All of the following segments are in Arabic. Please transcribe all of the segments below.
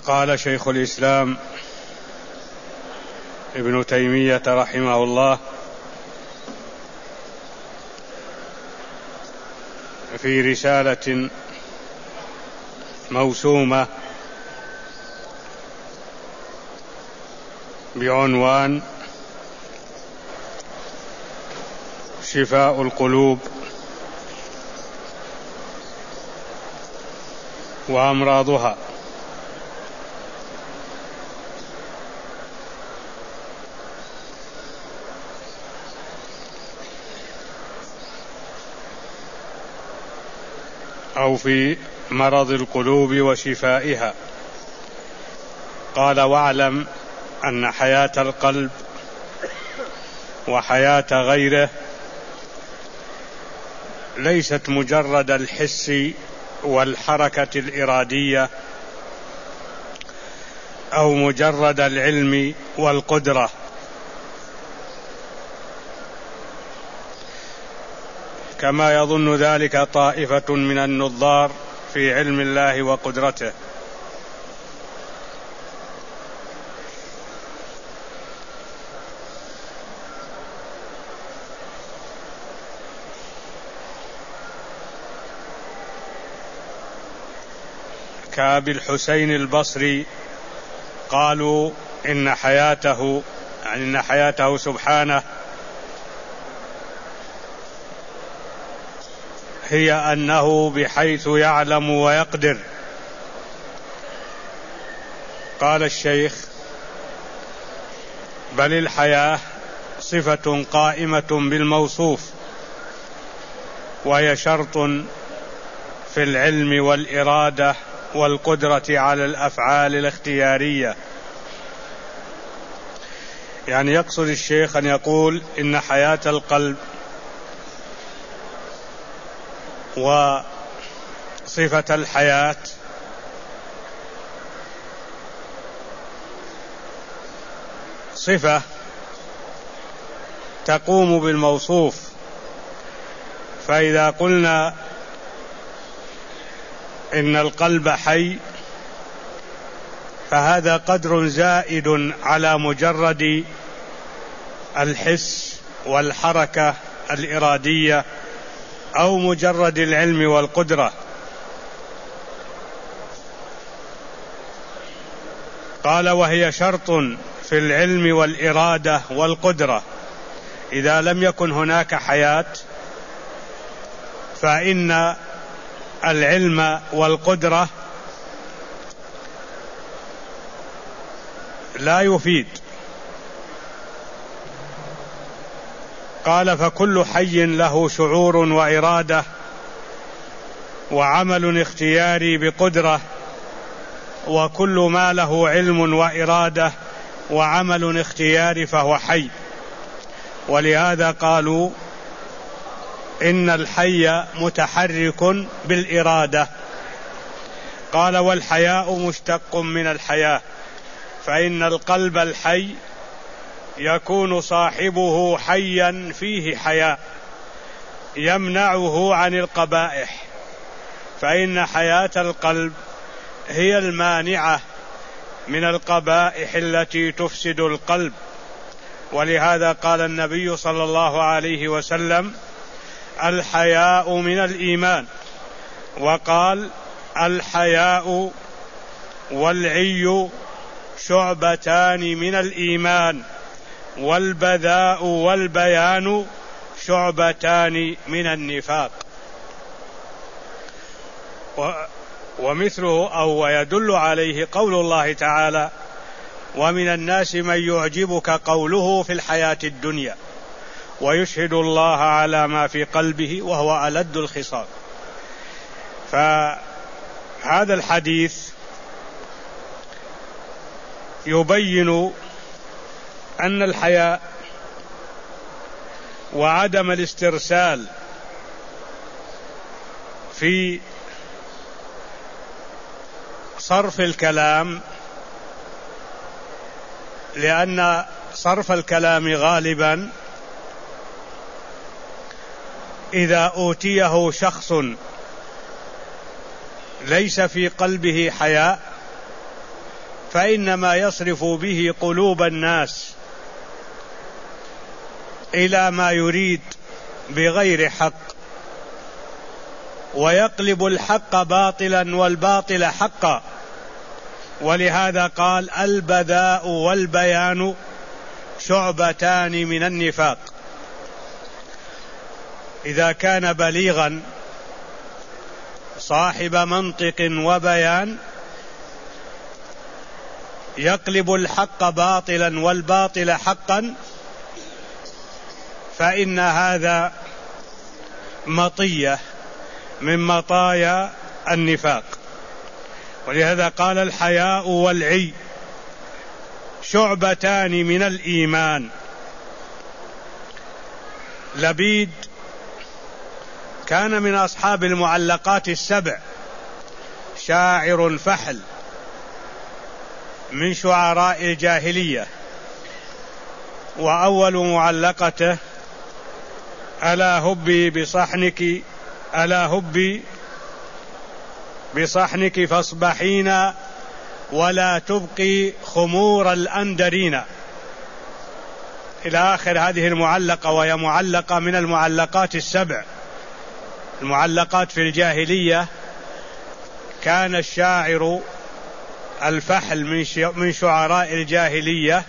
قال شيخ الإسلام ابن تيمية رحمه الله في رسالة موسومة بعنوان شفاء القلوب وأمراضها، أو في مرض القلوب وشفائها. قال: واعلم أن حياة القلب وحياة غيره ليست مجرد الحس والحركة الإرادية أو مجرد العلم والقدرة، كما يظن ذلك طائفة من النظار في علم الله وقدرته. كأبي الحسين البصري قالوا إن حياته سبحانه هي أنه بحيث يعلم ويقدر. قال الشيخ: بل الحياة صفة قائمة بالموصوف، وهي شرط في العلم والإرادة والقدرة على الأفعال الاختيارية. يعني يقصد الشيخ أن يقول إن حياة القلب وصفة الحياة صفة تقوم بالموصوف، فإذا قلنا إن القلب حي فهذا قدر زائد على مجرد الحس والحركة الإرادية أو مجرد العلم والقدرة. قال: وهي شرط في العلم والإرادة والقدرة. إذا لم يكن هناك حياة فإن العلم والقدرة لا يفيد. قال: فكل حي له شعور وإرادة وعمل اختياري بقدرة، وكل ما له علم وإرادة وعمل اختياري فهو حي. ولهذا قالوا إن الحي متحرك بالإرادة. قال: والحياء مشتق من الحياة، فإن القلب الحي يكون صاحبه حيا فيه حياء يمنعه عن القبائح، فإن حياة القلب هي المانعة من القبائح التي تفسد القلب. ولهذا قال النبي صلى الله عليه وسلم: الحياء من الإيمان. وقال: الحياء والعي شعبتان من الإيمان، والبذاء والبيان شعبتان من النفاق. ومثله أو يدل عليه قول الله تعالى: ومن الناس من يعجبك قوله في الحياة الدنيا ويشهد الله على ما في قلبه وهو ألد الخصام. فهذا الحديث يبين أن الحياء وعدم الاسترسال في صرف الكلام، لأن صرف الكلام غالبا إذا أوتيه شخص ليس في قلبه حياء فإنما يصرف به قلوب الناس إلى ما يريد بغير حق، ويقلب الحق باطلا والباطل حقا. ولهذا قال: البذاء والبيان شعبتان من النفاق. إذا كان بليغا صاحب منطق وبيان يقلب الحق باطلا والباطل حقا، فإن هذا مطية من مطايا النفاق. ولهذا قال: الحياء والعي شعبتان من الإيمان. لبيد كان من أصحاب المعلقات السبع، شاعر فحل من شعراء الجاهلية، وأول معلقته: ألا هبي بصحنك، ألا هبي بصحنك فاصبحين ولا تبقي خمور الأندرين، إلى آخر هذه المعلقة، وهي معلقة من المعلقات السبع. المعلقات في الجاهلية كان الشاعر الفحل من شعراء الجاهلية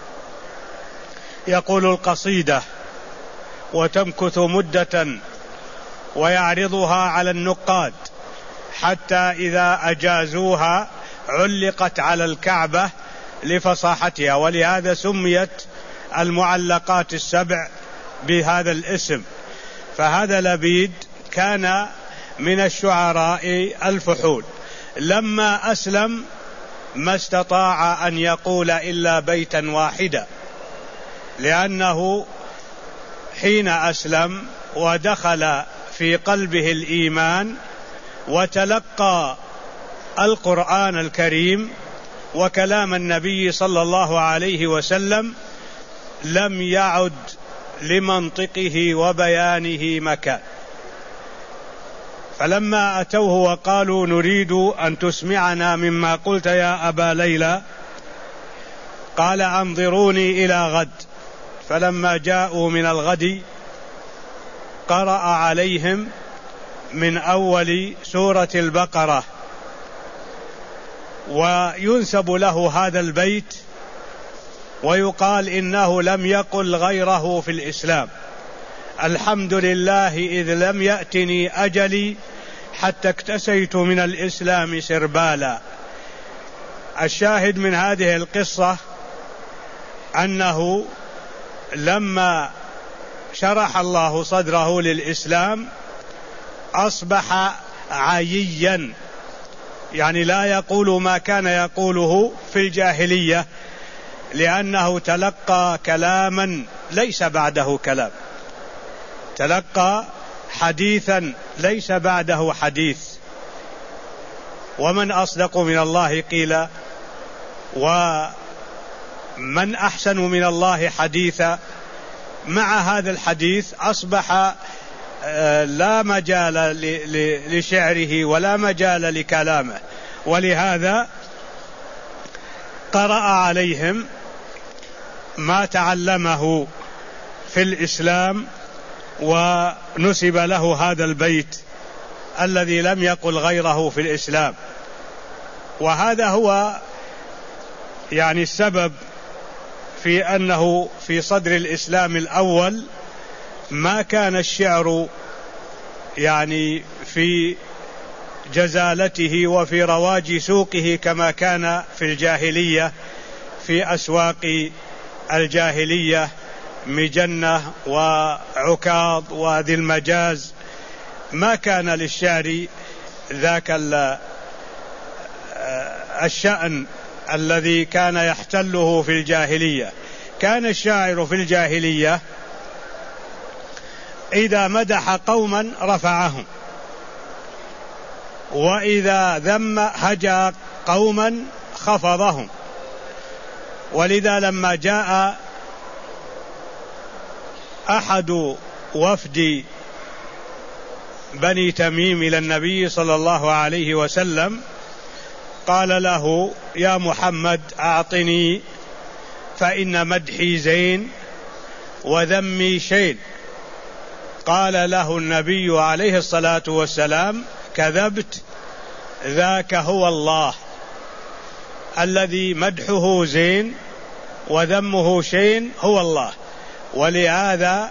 يقول القصيدة وتمكث مدة ويعرضها على النقاد، حتى إذا أجازوها علقت على الكعبة لفصاحتها، ولهذا سميت المعلقات السبع بهذا الاسم. فهذا لبيد كان من الشعراء الفحول، لما أسلم ما استطاع أن يقول إلا بيتا واحدا، لأنه حين أسلم ودخل في قلبه الإيمان وتلقى القرآن الكريم وكلام النبي صلى الله عليه وسلم، لم يعد لمنطقه وبيانه مكان. فلما أتوه وقالوا: نريد أن تسمعنا مما قلت يا أبا ليلى، قال: أنظروني إلى غد. فلما جاءوا من الغد قرأ عليهم من أول سورة البقرة، وينسب له هذا البيت ويقال إنه لم يقل غيره في الإسلام: الحمد لله إذ لم يأتني أجلي حتى اكتسيت من الإسلام سربالا. الشاهد من هذه القصة أنه لما شرح الله صدره للإسلام أصبح عييا، يعني لا يقول ما كان يقوله في الجاهلية، لأنه تلقى كلاما ليس بعده كلام، تلقى حديثا ليس بعده حديث. ومن أصدق من الله قيلا، ومن أحسن من الله حديثا. مع هذا الحديث أصبح لا مجال لشعره ولا مجال لكلامه، ولهذا قرأ عليهم ما تعلمه في الإسلام ونسب له هذا البيت الذي لم يقل غيره في الإسلام. وهذا هو يعني السبب في أنه في صدر الإسلام الأول ما كان الشعر يعني في جزالته وفي رواج سوقه كما كان في الجاهلية، في أسواق الجاهلية مجنة وعكاظ وذي المجاز، ما كان للشعر ذاك الشأن الذي كان يحتله في الجاهلية. كان الشاعر في الجاهلية إذا مدح قوما رفعهم، وإذا ذم هجا قوما خفضهم. ولذا لما جاء أحد وفد بني تميم إلى النبي صلى الله عليه وسلم قال له يا محمد أعطني فإن مدحي زين وذمي شين. قال له النبي عليه الصلاة والسلام كذبت، ذاك هو الله الذي مدحه زين وذمه شين، هو الله. ولهذا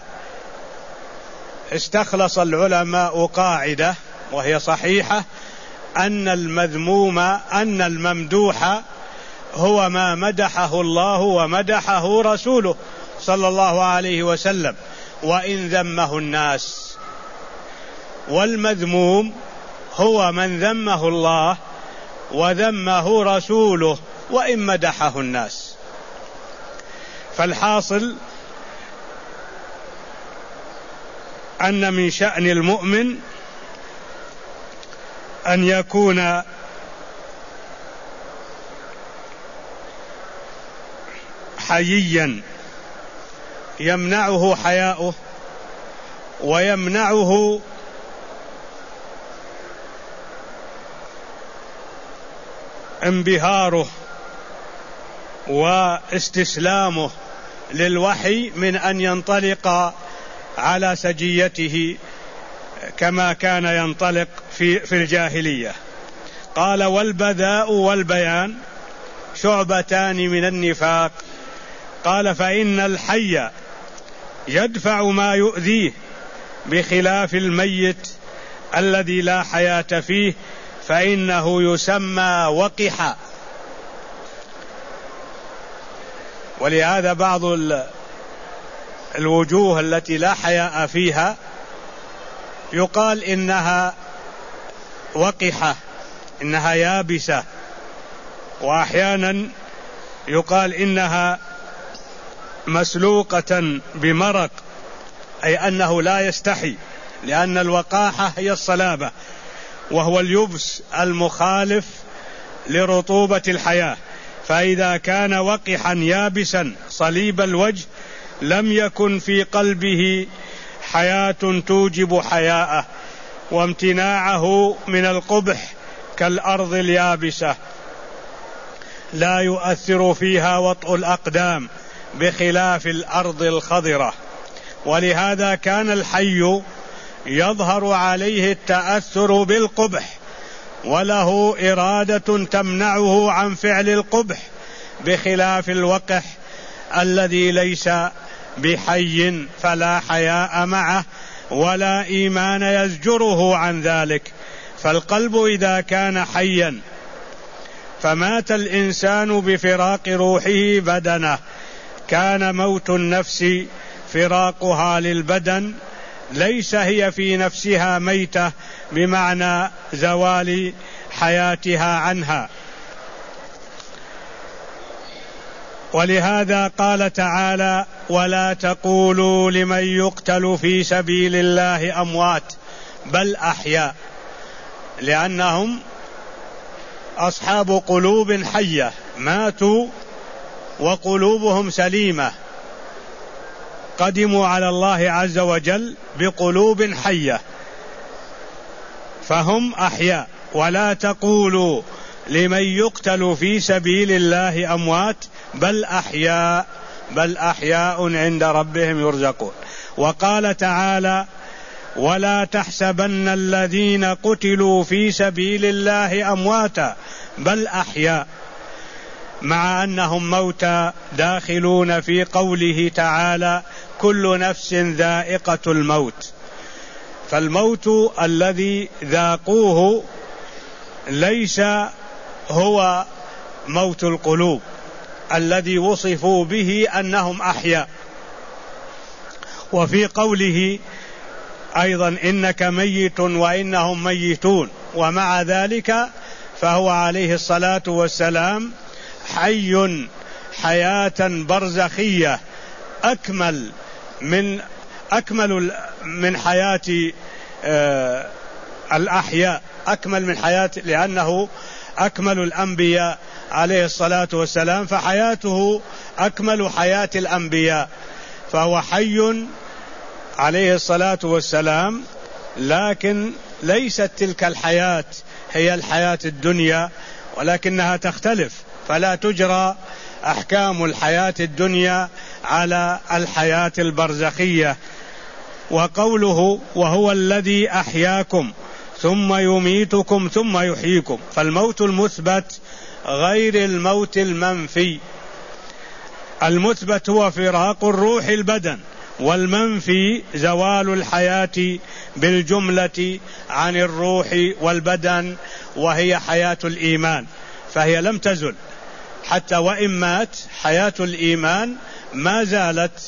استخلص العلماء قاعدة وهي صحيحة، أن المذموم أن الممدوح هو ما مدحه الله ومدحه رسوله صلى الله عليه وسلم وإن ذمه الناس، والمذموم هو من ذمه الله وذمه رسوله وإن مدحه الناس. فالحاصل أن من شأن المؤمن أن يكون حييا يمنعه حياؤه ويمنعه انبهاره واستسلامه للوحي من أن ينطلق على سجيته كما كان ينطلق في الجاهلية. قال والبذاء والبيان شعبتان من النفاق. قال فإن الحي يدفع ما يؤذيه بخلاف الميت الذي لا حياة فيه فإنه يسمى وقحا. ولهذا بعض الوجوه التي لا حياء فيها يقال إنها وقحة، إنها يابسة، وأحيانا يقال إنها مسلوقة بمرق، أي أنه لا يستحي، لأن الوقاحة هي الصلابة وهو اليبس المخالف لرطوبة الحياة. فإذا كان وقحا يابسا صليب الوجه لم يكن في قلبه حياة توجب حياءه، وامتناعه من القبح كالأرض اليابسة لا يؤثر فيها وطء الأقدام بخلاف الأرض الخضرة. ولهذا كان الحي يظهر عليه التأثر بالقبح وله إرادة تمنعه عن فعل القبح بخلاف الوقح الذي ليس بحي فلا حياء معه ولا إيمان يزجره عن ذلك. فالقلب إذا كان حيا فمات الإنسان بفراق روحه بدنه كان موت النفس فراقها للبدن، ليس هي في نفسها ميتة بمعنى زوال حياتها عنها. ولهذا قال تعالى ولا تقولوا لمن يقتل في سبيل الله أموات بل أحياء، لأنهم أصحاب قلوب حية ماتوا وقلوبهم سليمة، قدموا على الله عز وجل بقلوب حية فهم أحياء. ولا تقولوا لمن يقتل في سبيل الله أموات بل أحياء عند ربهم يرزقون. وقال تعالى ولا تحسبن الذين قتلوا في سبيل الله أمواتا بل أحياء، مع أنهم موتى داخلون في قوله تعالى كل نفس ذائقة الموت. فالموت الذي ذاقوه ليس هو موت القلوب الذي وصفوا به أنهم أحياء. وفي قوله أيضا إنك ميت وإنهم ميتون، ومع ذلك فهو عليه الصلاة والسلام حي حياة برزخية أكمل من حياة الأحياء، أكمل من حياة، لأنه أكمل الأنبياء عليه الصلاة والسلام، فحياته أكمل حياة الأنبياء، فهو حي عليه الصلاة والسلام، لكن ليست تلك الحياة هي الحياة الدنيا ولكنها تختلف، فلا تجرى أحكام الحياة الدنيا على الحياة البرزخية. وقوله وهو الذي أحياكم ثم يميتكم ثم يحييكم، فالموت المثبت غير الموت المنفي. المثبت هو فراق الروح البدن، والمنفي زوال الحياة بالجملة عن الروح والبدن، وهي حياة الإيمان، فهي لم تزل حتى وإن مات. حياة الإيمان ما زالت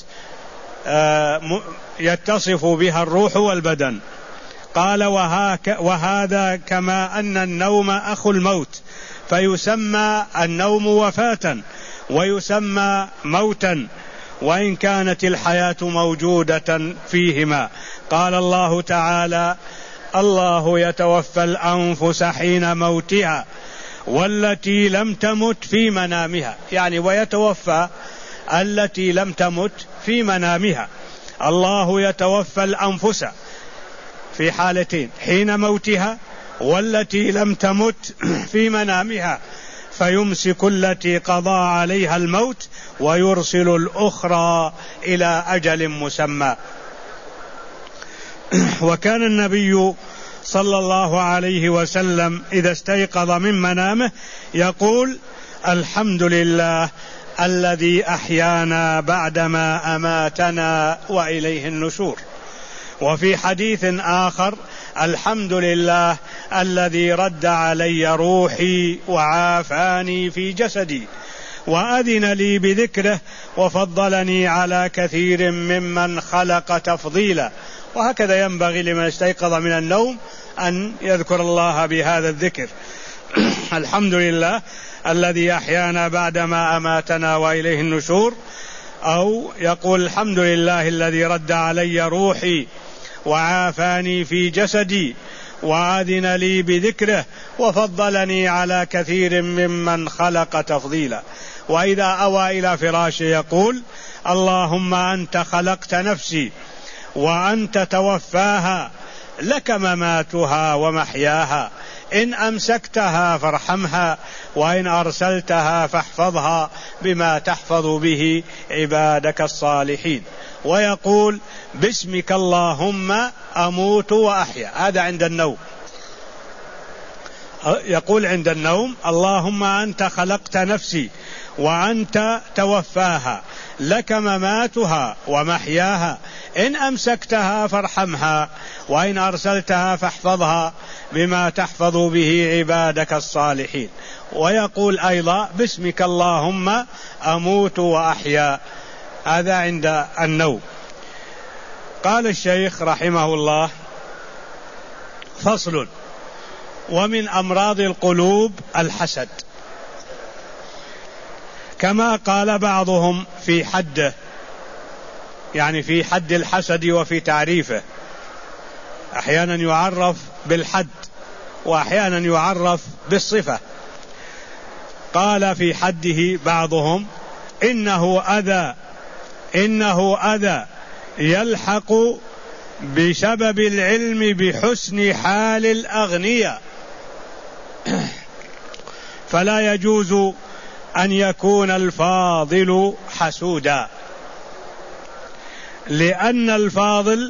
يتصف بها الروح والبدن. قال وهذا كما أن النوم أخو الموت، فيسمى النوم وفاة ويسمى موتا، وإن كانت الحياة موجودة فيهما. قال الله تعالى الله يتوفى الأنفس حين موتها والتي لم تمت في منامها، يعني ويتوفى التي لم تمت في منامها. الله يتوفى الأنفس في حالتين، حين موتها والتي لم تمت في منامها، فيمسك التي قضى عليها الموت ويرسل الأخرى إلى أجل مسمى. وكان النبي صلى الله عليه وسلم إذا استيقظ من منامه يقول الحمد لله الذي أحيانا بعدما أماتنا وإليه النشور. وفي حديث آخر الحمد لله الذي رد علي روحي وعافاني في جسدي وأذن لي بذكره وفضلني على كثير ممن خلق تفضيلا. وهكذا ينبغي لمن استيقظ من النوم أن يذكر الله بهذا الذكر الحمد لله الذي أحيانا بعدما أماتنا وإليه النشور، أو يقول الحمد لله الذي رد علي روحي وعافاني في جسدي وأذن لي بذكره وفضلني على كثير ممن خلق تفضيلا. وإذا أوى إلى فراشه يقول اللهم أنت خلقت نفسي وأنت توفاها لك مماتها ومحياها، إن أمسكتها فارحمها وإن أرسلتها فاحفظها بما تحفظ به عبادك الصالحين. ويقول باسمك اللهم أموت وأحيا، هذا عند النوم. يقول عند النوم اللهم أنت خلقت نفسي وأنت توفاها لك مماتها ومحياها، إن أمسكتها فارحمها وإن أرسلتها فاحفظها بما تحفظ به عبادك الصالحين. ويقول أيضا باسمك اللهم أموت وأحيا، هذا عند النوم. قال الشيخ رحمه الله فصل: ومن أمراض القلوب الحسد، كما قال بعضهم في حده، يعني في حد الحسد وفي تعريفه، أحيانا يعرف بالحد وأحيانا يعرف بالصفة. قال في حده بعضهم إنه أذى يلحق بسبب العلم بحسن حال الأغنياء، فلا يجوز أن يكون الفاضل حسودا، لأن الفاضل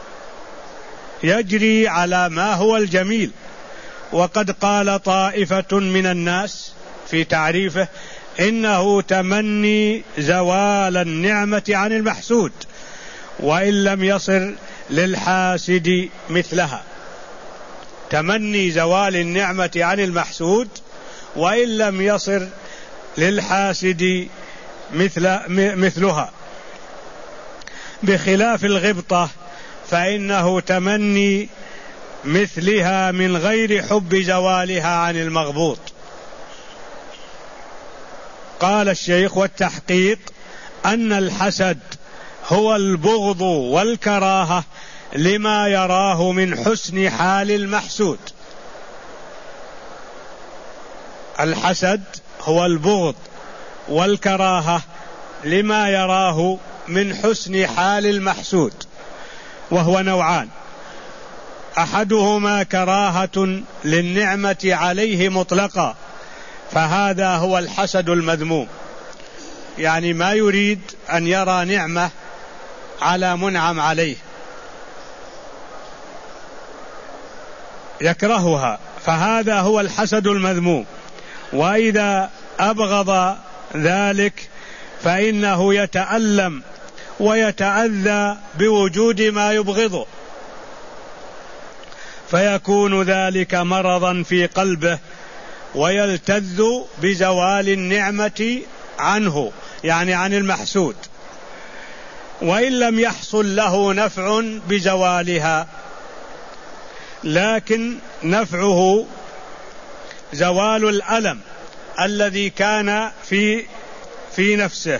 يجري على ما هو الجميل. وقد قال طائفة من الناس في تعريفه إنه تمني زوال النعمة عن المحسود وإن لم يصل للحاسد مثلها. تمني زوال النعمة عن المحسود وإن لم يصل للحاسد مثلها، بخلاف الغبطة فإنه تمني مثلها من غير حب زوالها عن المغبوط. قال الشيخ: والتحقيق أن الحسد هو البغض والكراهة لما يراه من حسن حال المحسود. الحسد هو البغض والكراهة لما يراه من حسن حال المحسود، وهو نوعان: أحدهما كراهة للنعمة عليه مطلقا فهذا هو الحسد المذموم، يعني ما يريد أن يرى نعمة على منعم عليه، يكرهها، فهذا هو الحسد المذموم. وإذا أبغض ذلك فإنه يتألم ويتأذى بوجود ما يبغضه، فيكون ذلك مرضا في قلبه، ويلتذ بزوال النعمة عنه، يعني عن المحسود، وإن لم يحصل له نفع بزوالها، لكن نفعه زوال الألم الذي كان في نفسه.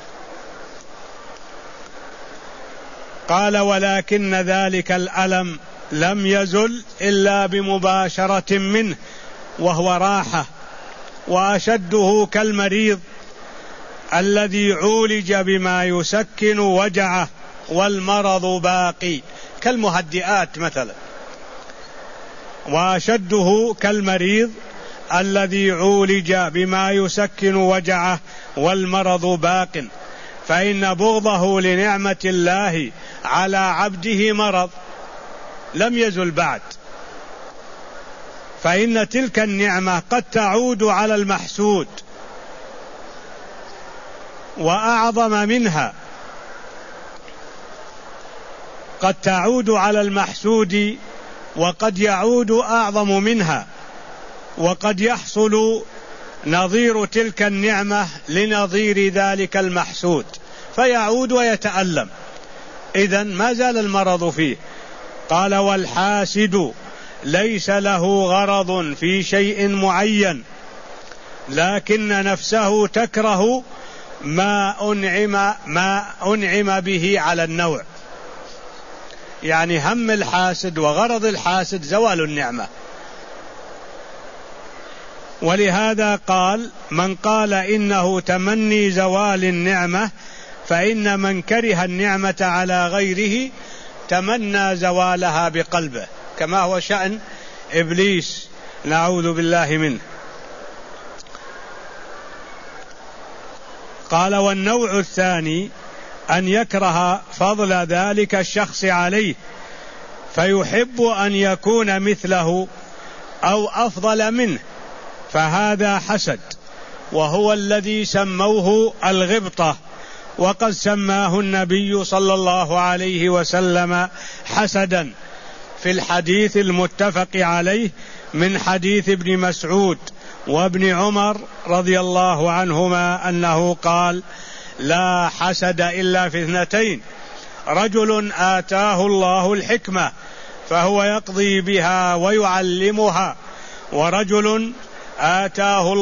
قال: ولكن ذلك الألم لم يزل إلا بمباشرة منه، وهو راحة، وأشده كالمريض الذي عولج بما يسكن وجعه، والمرض باقي، كالمهدئات مثلا. وأشده كالمريض الذي عولج بما يسكن وجعه، والمرض باق، فإن بغضه لنعمة الله على عبده مرض لم يزل بعد، فإن تلك النعمة قد تعود على المحسود وأعظم منها، قد تعود على المحسود وقد يعود أعظم منها، وقد يحصل نظير تلك النعمة لنظير ذلك المحسود فيعود ويتألم، إذن ما زال المرض فيه. قال: والحاسد ليس له غرض في شيء معين، لكن نفسه تكره ما أنعم به على النوع، يعني هم الحاسد وغرض الحاسد زوال النعمة. ولهذا قال: من قال إنه تمني زوال النعمة، فإن من كره النعمة على غيره تمنى زوالها بقلبه، كما هو شأن إبليس، نعوذ بالله منه. قال: والنوع الثاني أن يكره فضل ذلك الشخص عليه، فيحب أن يكون مثله أو أفضل منه، فهذا حسد، وهو الذي سموه الغبطة، وقد سماه النبي صلى الله عليه وسلم حسدا في الحديث المتفق عليه من حديث ابن مسعود وابن عمر رضي الله عنهما أنه قال: لا حسد إلا في اثنتين: رجل آتاه الله الحكمة فهو يقضي بها ويعلمها، ورجل آتاه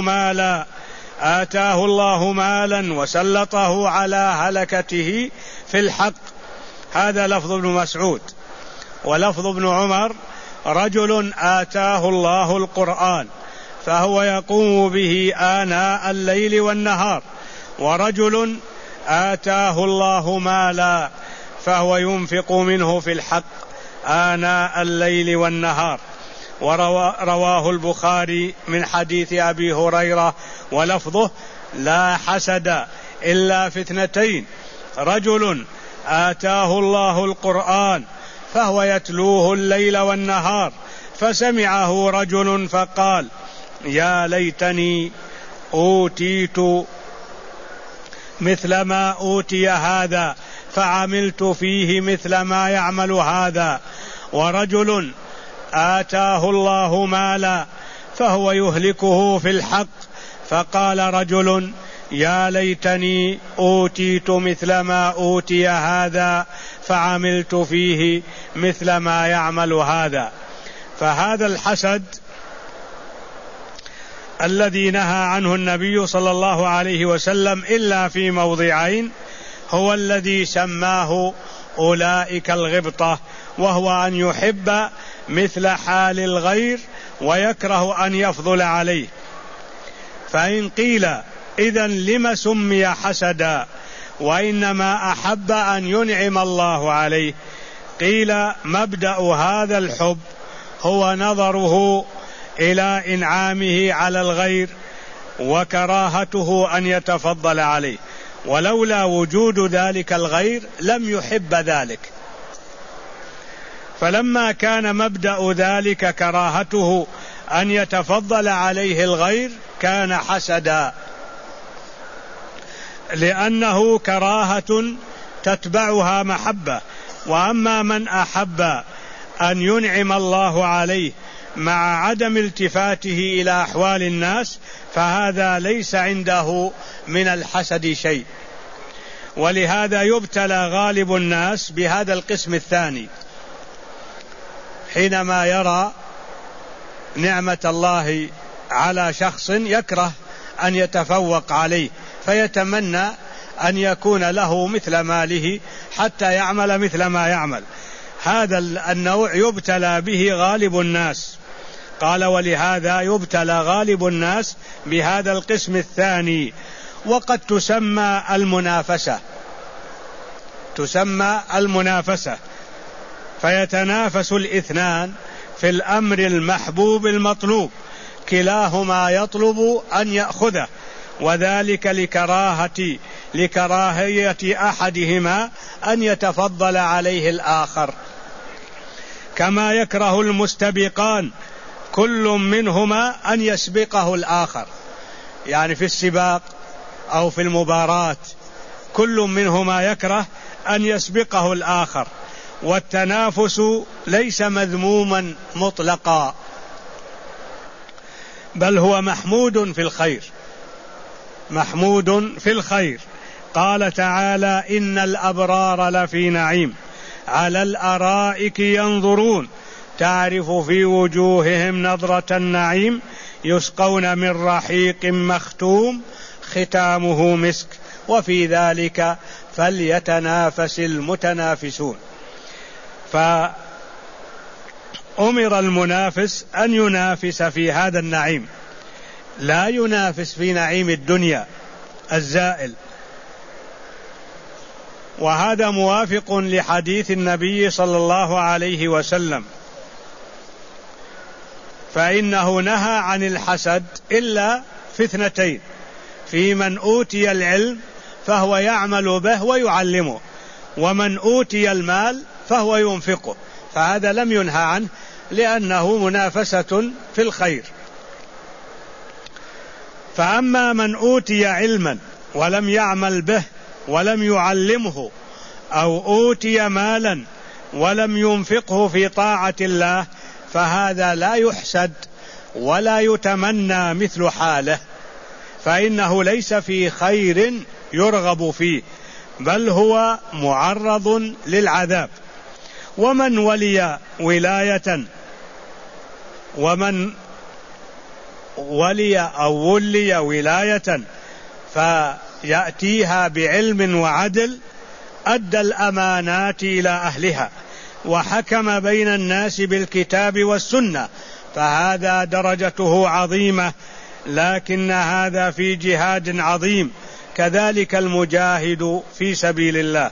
الله مالا وسلطه على هلكته في الحق. هذا لفظ ابن مسعود. ولفظ ابن عمر: رجل آتاه الله القرآن فهو يقوم به آناء الليل والنهار، ورجل آتاه الله مالا فهو ينفق منه في الحق آناء الليل والنهار. ورواه البخاري من حديث أبي هريرة ولفظه: لا حسد إلا في اثنتين: رجل آتاه الله القرآن فهو يتلوه الليل والنهار، فسمعه رجل فقال: يا ليتني أوتيت مثل ما أوتي هذا فعملت فيه مثل ما يعمل هذا. ورجل آتاه الله مالا فهو يهلكه في الحق، فقال رجل: يا ليتني أوتيت مثل ما أوتي هذا فعملت فيه مثل ما يعمل هذا. فهذا الحسد الذي نهى عنه النبي صلى الله عليه وسلم إلا في موضعين هو الذي سماه أولئك الغبطة، وهو أن يحب مثل حال الغير ويكره أن يفضل عليه. فإن قيل: إذن لم سمي حسدا وإنما أحب أن ينعم الله عليه؟ قيل: مبدأ هذا الحب هو نظره إلى إنعامه على الغير وكراهته أن يتفضل عليه، ولولا وجود ذلك الغير لم يحب ذلك. فلما كان مبدأ ذلك كراهته أن يتفضل عليه الغير كان حسدا، لأنه كراهة تتبعها محبة. وأما من أحب أن ينعم الله عليه مع عدم التفاته إلى أحوال الناس فهذا ليس عنده من الحسد شيء. ولهذا يبتلى غالب الناس بهذا القسم الثاني، حينما يرى نعمة الله على شخص يكره أن يتفوق عليه، فيتمنى أن يكون له مثل ماله حتى يعمل مثل ما يعمل. هذا النوع يبتلى به غالب الناس. قال: ولهذا يبتلى غالب الناس بهذا القسم الثاني. وقد تسمى المنافسة، فيتنافس الاثنان في الأمر المحبوب المطلوب، كلاهما يطلب أن يأخذه، وذلك لكراهية أحدهما أن يتفضل عليه الآخر، كما يكره المستبقان كل منهما أن يسبقه الآخر. يعني في السباق أو في المباراة كل منهما يكره أن يسبقه الآخر. والتنافس ليس مذموما مطلقا، بل هو محمود في الخير. قال تعالى: إن الأبرار لفي نعيم على الأرائك ينظرون تعرف في وجوههم نضرة النعيم يسقون من رحيق مختوم ختامه مسك وفي ذلك فليتنافس المتنافسون. فأمر المنافس أن ينافس في هذا النعيم، لا ينافس في نعيم الدنيا الزائل. وهذا موافق لحديث النبي صلى الله عليه وسلم، فإنه نهى عن الحسد إلا في اثنتين: في من أوتي العلم فهو يعمل به ويعلمه، ومن أوتي المال فهو ينفقه، فهذا لم ينهى عنه لأنه منافسة في الخير. فأما من أوتي علما ولم يعمل به ولم يعلمه، أو أوتي مالا ولم ينفقه في طاعة الله، فهذا لا يحسد ولا يتمنى مثل حاله، فإنه ليس في خير يرغب فيه، بل هو معرض للعذاب. ومن ولي ولاية ولاية فيأتيها بعلم وعدل أدى الأمانات إلى أهلها وحكم بين الناس بالكتاب والسنة، فهذا درجته عظيمة، لكن هذا في جهاد عظيم. كذلك المجاهد في سبيل الله،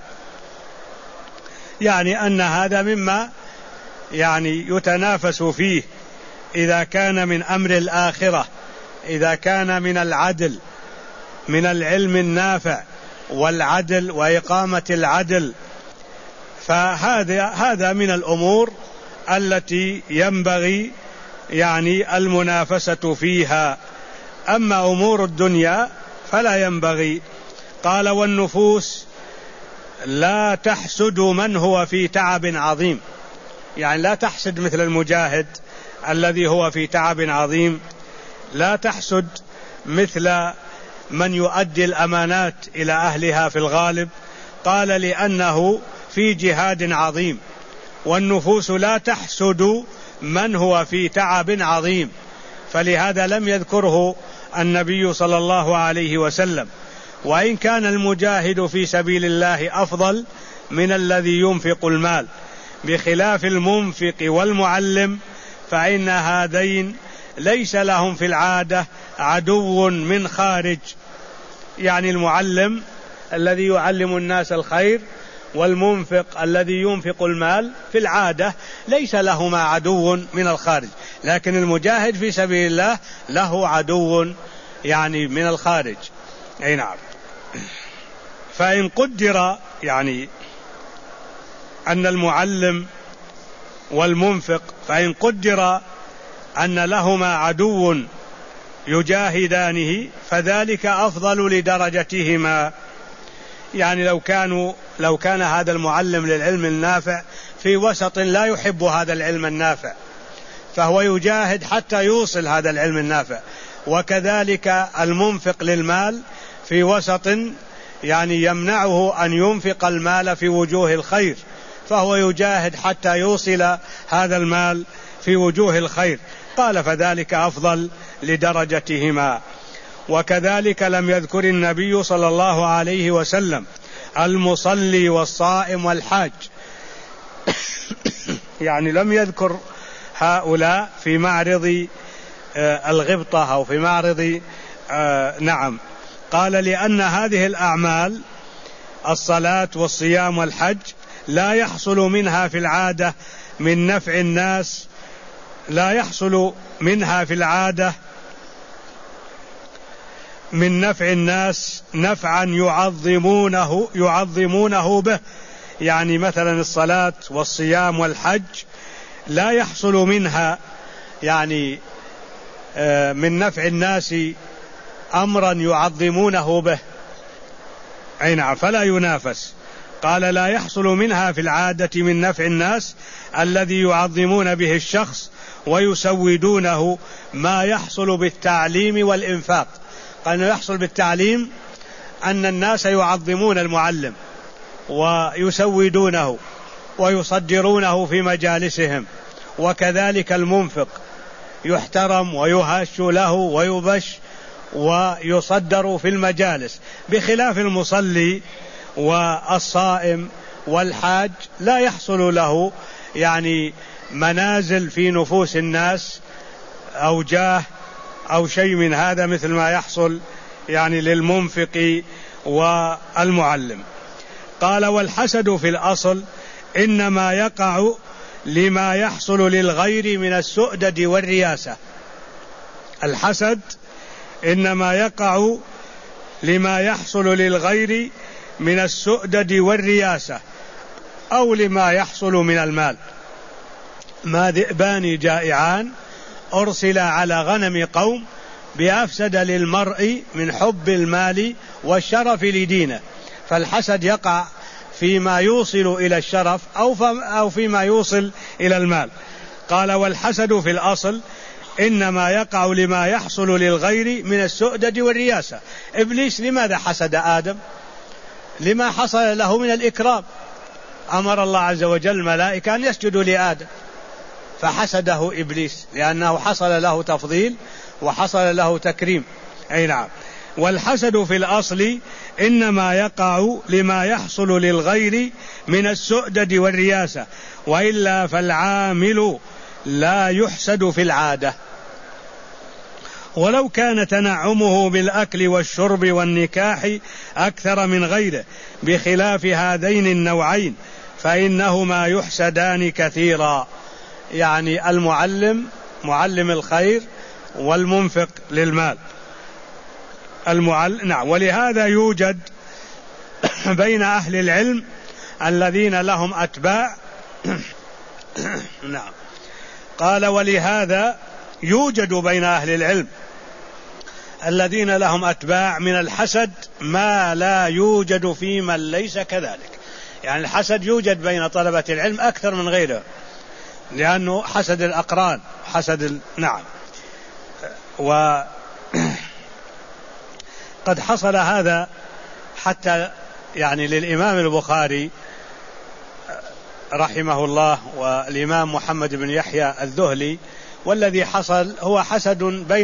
يعني أن هذا مما يتنافس فيه إذا كان من أمر الآخرة، إذا كان من العدل، من العلم النافع والعدل وإقامة العدل، فهذا من الأمور التي ينبغي المنافسة فيها. أما أمور الدنيا فلا ينبغي. قال: والنفوس لا تحسد من هو في تعب عظيم، يعني لا تحسد مثل المجاهد الذي هو في تعب عظيم، لا تحسد مثل من يؤدي الأمانات إلى أهلها في الغالب. قال: لأنه في جهاد عظيم. والنفوس لا تحسد من هو في تعب عظيم، فلهذا لم يذكره النبي صلى الله عليه وسلم. وإن كان المجاهد في سبيل الله أفضل من الذي ينفق المال، بخلاف المنفق والمعلم، فإن هذين ليس لهم في العادة عدو من خارج. يعني المعلم الذي يعلم الناس الخير والمنفق الذي ينفق المال في العادة ليس لهما عدو من الخارج، لكن المجاهد في سبيل الله له عدو يعني من الخارج. أي نعم. فإن قدر يعني أن المعلم والمنفق، فإن قدر أن لهما عدو يجاهدانه فذلك أفضل لدرجتهما. يعني لو كان هذا المعلم للعلم النافع في وسط لا يحب هذا العلم النافع، فهو يجاهد حتى يوصل هذا العلم النافع، وكذلك المنفق للمال في وسط يعني يمنعه أن ينفق المال في وجوه الخير، فهو يجاهد حتى يوصل هذا المال في وجوه الخير. قال فذلك أفضل لدرجتهما. وكذلك لم يذكر النبي صلى الله عليه وسلم المصلي والصائم والحاج، يعني لم يذكر هؤلاء في معرض الغبطة أو في معرض نعم. قال لأن هذه الأعمال الصلاة والصيام والحج لا يحصل منها في العادة من نفع الناس، لا يحصل منها في العادة من نفع الناس نفعا يعظمونه به. يعني مثلا الصلاة والصيام والحج لا يحصل منها يعني من نفع الناس أمرا يعظمونه به. أي نعم، فلا ينافس. قال لا يحصل منها في العادة من نفع الناس الذي يعظمون به الشخص ويسودونه ما يحصل بالتعليم والإنفاق. قال يحصل بالتعليم أن الناس يعظمون المعلم ويسودونه ويصدرونه في مجالسهم، وكذلك المنفق يحترم ويهش له ويبش ويصدر في المجالس، بخلاف المصلي والصائم والحاج لا يحصل له يعني منازل في نفوس الناس أو جاه أو شيء من هذا مثل ما يحصل يعني للمنفق والمعلم. قال والحسد في الأصل إنما يقع لما يحصل للغير من السؤدد والرياسة. الحسد إنما يقع لما يحصل للغير من السؤدد والرياسة أو لما يحصل من المال. ما ذئبان جائعان أرسل على غنم قوم بأفسد للمرء من حب المال والشرف لدينه. فالحسد يقع فيما يوصل إلى الشرف أو فيما يوصل إلى المال. قال والحسد في الأصل إنما يقع لما يحصل للغير من السؤدد والرياسة. إبليس لماذا حسد آدم؟ لما حصل له من الإكرام. أمر الله عز وجل الملائكة أن يسجدوا لآدم فحسده إبليس لأنه حصل له تفضيل وحصل له تكريم. أي نعم. والحسد في الأصل إنما يقع لما يحصل للغير من السؤدد والرياسة، وإلا فالعامل لا يحسد في العادة. ولو كان تنعمه بالأكل والشرب والنكاح أكثر من غيره بخلاف هذين النوعين فإنهما يحسدان كثيرا. يعني معلم الخير والمنفق للمال نعم. ولهذا يوجد بين أهل العلم الذين لهم أتباع نعم. قال ولهذا يوجد بين أهل العلم الذين لهم أتباع من الحسد ما لا يوجد في من ليس كذلك. يعني الحسد يوجد بين طلبة العلم أكثر من غيره، لأنه حسد الأقران نعم. وقد حصل هذا حتى يعني للإمام البخاري رحمه الله والإمام محمد بن يحيى الذهلي، والذي حصل هو حسد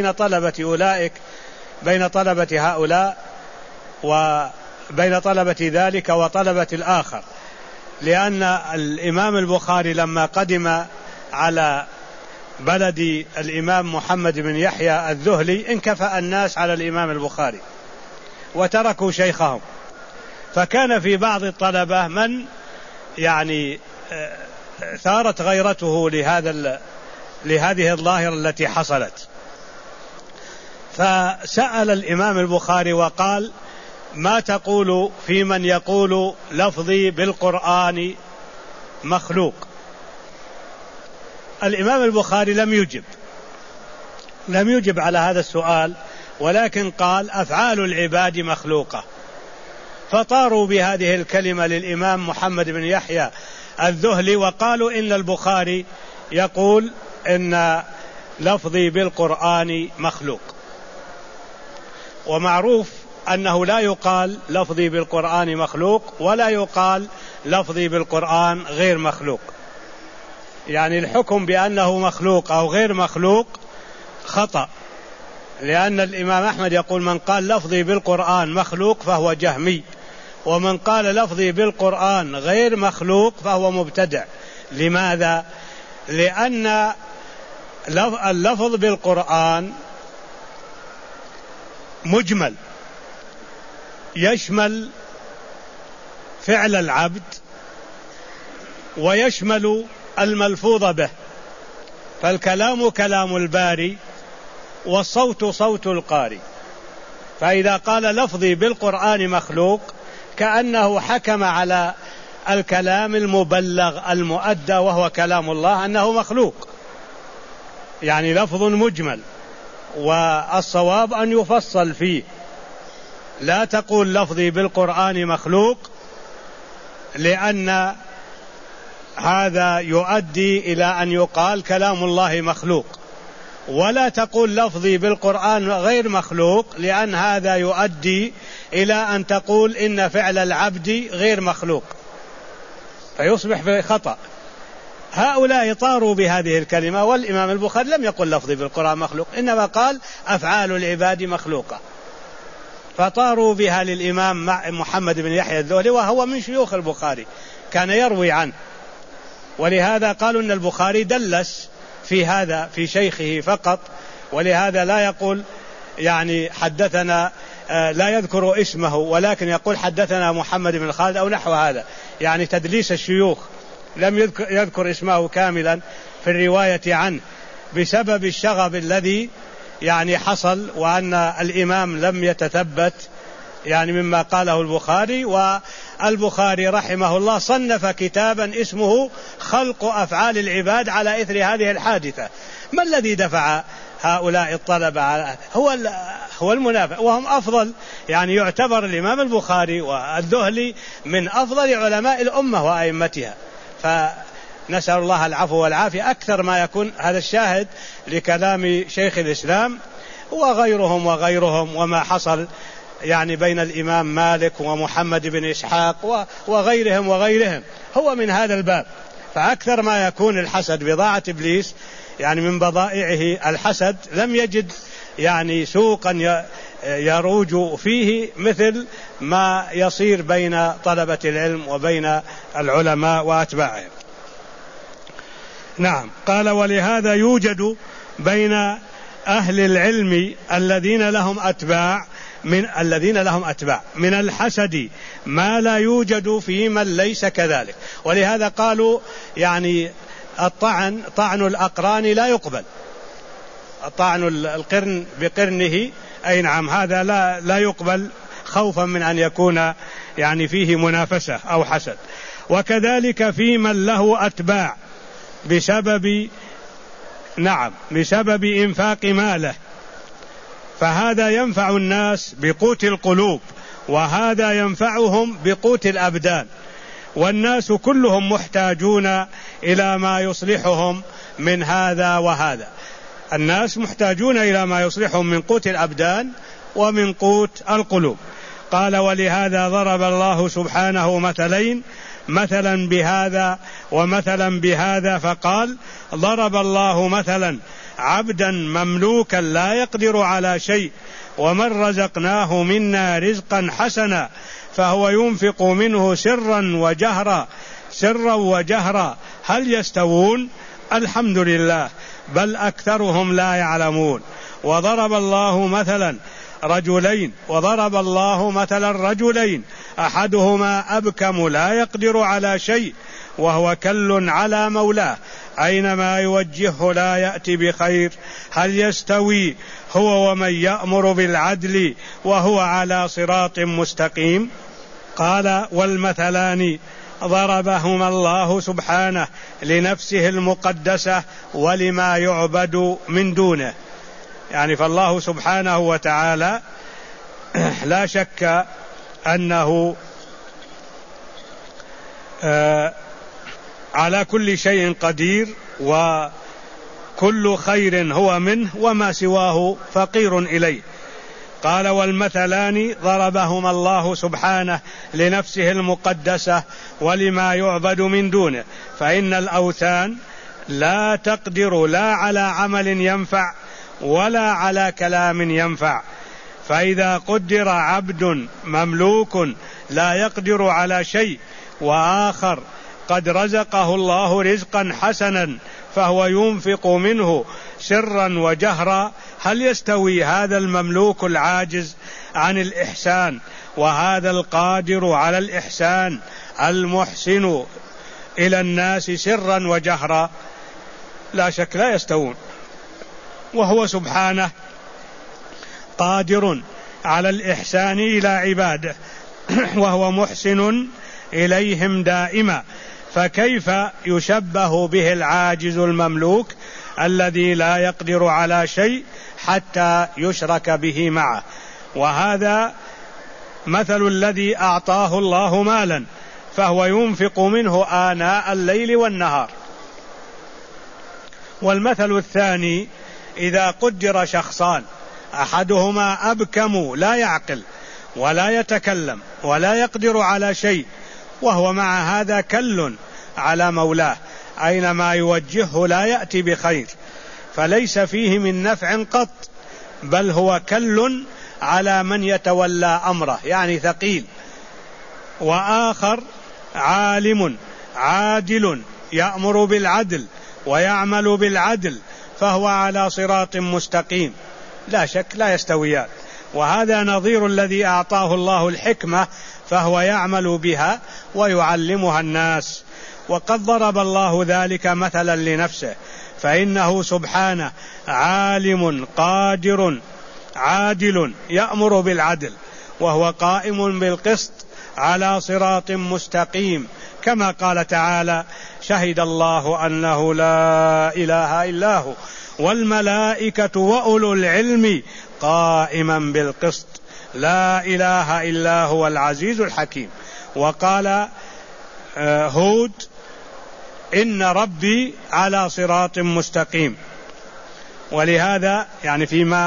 بين طلبة هؤلاء وبين طلبة ذلك وطلبة الآخر. لأن الإمام البخاري لما قدم على بلد الإمام محمد بن يحيى الذهلي انكفأ الناس على الإمام البخاري وتركوا شيخهم، فكان في بعض الطلبة من يعني ثارت غيرته لهذه الظاهرة التي حصلت، فسأل الإمام البخاري وقال: ما تقول في من يقول لفظي بالقرآن مخلوق؟ الإمام البخاري لم يجب على هذا السؤال، ولكن قال: أفعال العباد مخلوقة. فطاروا بهذه الكلمة للإمام محمد بن يحيى الذهلي وقالوا إن البخاري يقول إن لفظي بالقرآن مخلوق. ومعروف أنه لا يقال لفظي بالقرآن مخلوق ولا يقال لفظي بالقرآن غير مخلوق، يعني الحكم بأنه مخلوق أو غير مخلوق خطأ، لأن الإمام أحمد يقول: من قال لفظي بالقرآن مخلوق فهو جهمي، ومن قال لفظي بالقرآن غير مخلوق فهو مبتدع. لماذا؟ لأن اللفظ بالقرآن مجمل، يشمل فعل العبد ويشمل الملفوظ به، فالكلام كلام الباري والصوت صوت القاري. فإذا قال لفظي بالقرآن مخلوق كأنه حكم على الكلام المبلغ المؤدى وهو كلام الله أنه مخلوق، يعني لفظ مجمل، والصواب أن يفصل فيه. لا تقول لفظي بالقرآن مخلوق لأن هذا يؤدي إلى أن يقال كلام الله مخلوق، ولا تقول لفظي بالقرآن غير مخلوق لأن هذا يؤدي إلى أن تقول إن فعل العبد غير مخلوق، فيصبح في خطأ. هؤلاء طاروا بهذه الكلمة، والإمام البخاري لم يقل لفظي بالقرآن مخلوق، إنما قال أفعال العباد مخلوقة، فطاروا بها للإمام محمد بن يحيى الذهلي وهو من شيوخ البخاري، كان يروي عنه، ولهذا قالوا إن البخاري دلس في هذا في شيخه فقط، ولهذا لا يقول يعني حدثنا، لا يذكر اسمه، ولكن يقول حدثنا محمد بن خالد أو نحو هذا، يعني تدليس الشيوخ، لم يذكر اسمه كاملا في الرواية عنه بسبب الشغب الذي يعني حصل، وأن الإمام لم يتثبت يعني مما قاله البخاري. والبخاري رحمه الله صنف كتابا اسمه خلق أفعال العباد على إثر هذه الحادثة. ما الذي دفع هؤلاء الطلبة على هو المنافع، وهم أفضل، يعني يعتبر الإمام البخاري والذهلي من أفضل علماء الأمة وأئمتها، فنسأل الله العفو والعافية. أكثر ما يكون هذا الشاهد لكلام شيخ الإسلام وغيرهم وما حصل يعني بين الإمام مالك ومحمد بن إسحاق وغيرهم هو من هذا الباب. فأكثر ما يكون الحسد بضاعة إبليس، يعني من بضائعه الحسد، لم يجد يعني سوقا يروج فيه مثل ما يصير بين طلبة العلم وبين العلماء وأتباعهم. نعم، قال: ولهذا يوجد بين أهل العلم الذين لهم أتباع من الحسد ما لا يوجد في من ليس كذلك. ولهذا قالوا يعني طعن الأقران لا يقبل، طعن القرن بقرنه، أي نعم، هذا لا يقبل خوفا من أن يكون يعني فيه منافسة أو حسد. وكذلك في من له أتباع بسبب إنفاق ماله، فهذا ينفع الناس بقوت القلوب، وهذا ينفعهم بقوت الأبدان، والناس كلهم محتاجون إلى ما يصلحهم من هذا وهذا. الناس محتاجون إلى ما يصلحهم من قوت الأبدان ومن قوت القلوب. قال: ولهذا ضرب الله سبحانه مثلين، مثلا بهذا ومثلا بهذا، فقال: ضرب الله مثلا عبدا مملوكا لا يقدر على شيء، ومن رزقناه منا رزقا حسنا فهو ينفق منه سرا وجهرا هل يستوون؟ الحمد لله، بل أكثرهم لا يعلمون. وضرب الله مثلا رجلين أحدهما أبكم لا يقدر على شيء، وهو كل على مولاه أينما يوجهه لا يأتي بخير. هل يستوي هو ومن يأمر بالعدل وهو على صراط مستقيم؟ قال: والمثلان ضربهما الله سبحانه لنفسه المقدسة ولما يعبد من دونه. يعني فالله سبحانه وتعالى لا شك أنه على كل شيء قدير، وكل خير هو منه وما سواه فقير إليه. قال: والمثلان ضربهما الله سبحانه لنفسه المقدسة ولما يعبد من دونه، فإن الأوثان لا تقدر لا على عمل ينفع ولا على كلام ينفع. فإذا قدر عبد مملوك لا يقدر على شيء، وآخر قد رزقه الله رزقا حسنا فهو ينفق منه سرا وجهرا، هل يستوي هذا المملوك العاجز عن الإحسان وهذا القادر على الإحسان المحسن إلى الناس سرا وجهرا؟ لا شك لا يستوون. وهو سبحانه قادر على الإحسان إلى عباده وهو محسن إليهم دائما، فكيف يشبه به العاجز المملوك الذي لا يقدر على شيء حتى يشرك به معه؟ وهذا مثل الذي أعطاه الله مالا فهو ينفق منه آناء الليل والنهار. والمثل الثاني: إذا قدر شخصان أحدهما أبكم لا يعقل ولا يتكلم ولا يقدر على شيء، وهو مع هذا كل على مولاه أينما يوجهه لا يأتي بخير، فليس فيه من نفع قط، بل هو كل على من يتولى أمره، يعني ثقيل. وآخر عالم عادل يأمر بالعدل ويعمل بالعدل فهو على صراط مستقيم. لا شك لا يستويان. وهذا نظير الذي أعطاه الله الحكمة فهو يعمل بها ويعلمها الناس. وقد ضرب الله ذلك مثلا لنفسه، فإنه سبحانه عالم قادر عادل يأمر بالعدل وهو قائم بالقسط على صراط مستقيم، كما قال تعالى: شهد الله أنه لا إله إلا هو والملائكة وأولو العلم قائما بالقسط لا إله إلا هو العزيز الحكيم. وقال هود: إن ربي على صراط مستقيم. ولهذا يعني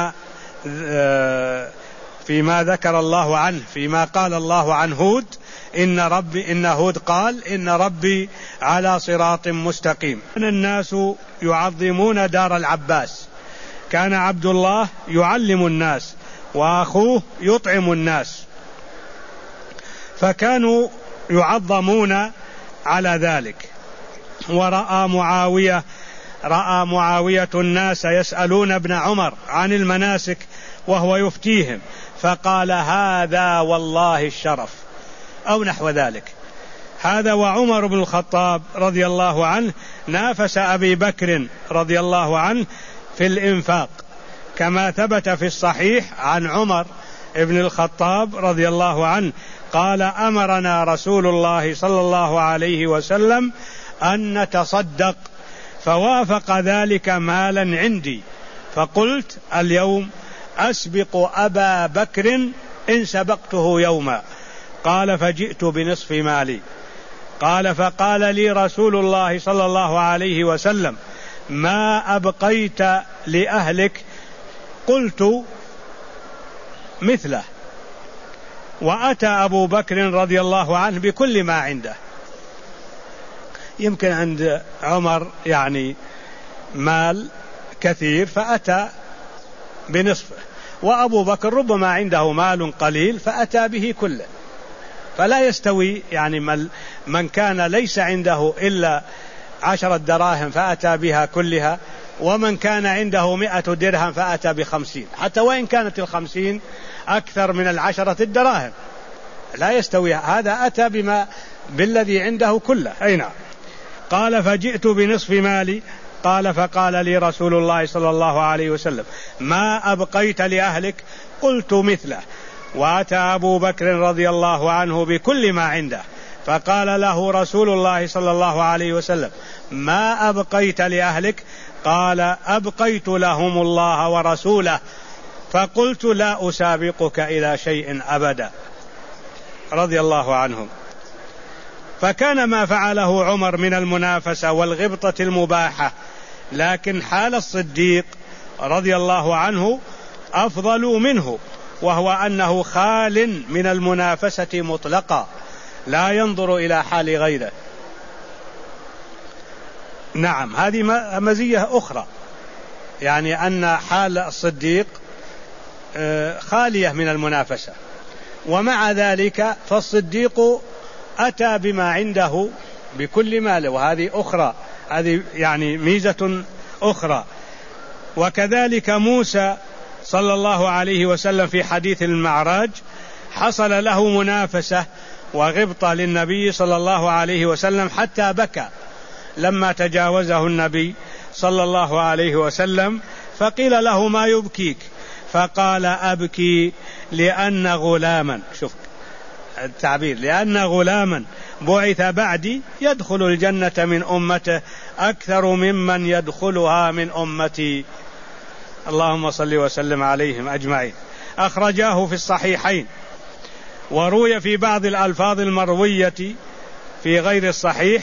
فيما ذكر الله عنه، فيما قال الله عن هود إن هود قال: إن ربي على صراط مستقيم. كان الناس يعظمون دار العباس، كان عبد الله يعلم الناس وأخوه يطعم الناس، فكانوا يعظمون على ذلك. ورأى معاوية الناس يسألون ابن عمر عن المناسك وهو يفتيهم، فقال: هذا والله الشرف، أو نحو ذلك. هذا. وعمر بن الخطاب رضي الله عنه نافس أبي بكر رضي الله عنه في الإنفاق، كما ثبت في الصحيح عن عمر بن الخطاب رضي الله عنه قال: أمرنا رسول الله صلى الله عليه وسلم أن نتصدق، فوافق ذلك مالا عندي، فقلت: اليوم أسبق أبا بكر إن سبقته يوما. قال: فجئت بنصف مالي. قال: فقال لي رسول الله صلى الله عليه وسلم: ما أبقيت لأهلك؟ قلت: مثله. وأتى أبو بكر رضي الله عنه بكل ما عنده. يمكن عند عمر يعني مال كثير فأتى بنصفه، وأبو بكر ربما عنده مال قليل فأتى به كله. فلا يستوي يعني من كان ليس عنده إلا 10 دراهم فأتى بها كلها، ومن كان عنده 100 درهم فأتى ب50، حتى وإن كانت 50 أكثر من 10 الدراهم. لا يستوي. هذا أتى بالذي عنده كله. أي نعم. قال فجئت بنصف مالي. قال فقال لي رسول الله صلى الله عليه وسلم ما أبقيت لأهلك؟ قلت مثله. وأتى أبو بكر رضي الله عنه بكل ما عنده، فقال له رسول الله صلى الله عليه وسلم ما أبقيت لأهلك؟ قال أبقيت لهم الله ورسوله. فقلت لا أسابقك إلى شيء أبدا، رضي الله عنهم. فكان ما فعله عمر من المنافسة والغبطة المباحة، لكن حال الصديق رضي الله عنه أفضل منه، وهو أنه خال من المنافسة مطلقا، لا ينظر إلى حال غيره. نعم، هذه مزية أخرى، يعني أن حال الصديق خالية من المنافسة، ومع ذلك فالصديق أتى بما عنده بكل ماله، وهذه أخرى، هذه يعني ميزة أخرى. وكذلك موسى صلى الله عليه وسلم في حديث المعراج حصل له منافسة وغبطة للنبي صلى الله عليه وسلم حتى بكى لما تجاوزه النبي صلى الله عليه وسلم، فقيل له ما يبكيك؟ فقال أبكي لأن غلاما، شوف التعبير، لأن غلاما بعث بعدي يدخل الجنة من أمته أكثر ممن يدخلها من أمتي. اللهم صل وسلم عليهم أجمعين. أخرجاه في الصحيحين. وروي في بعض الألفاظ المروية في غير الصحيح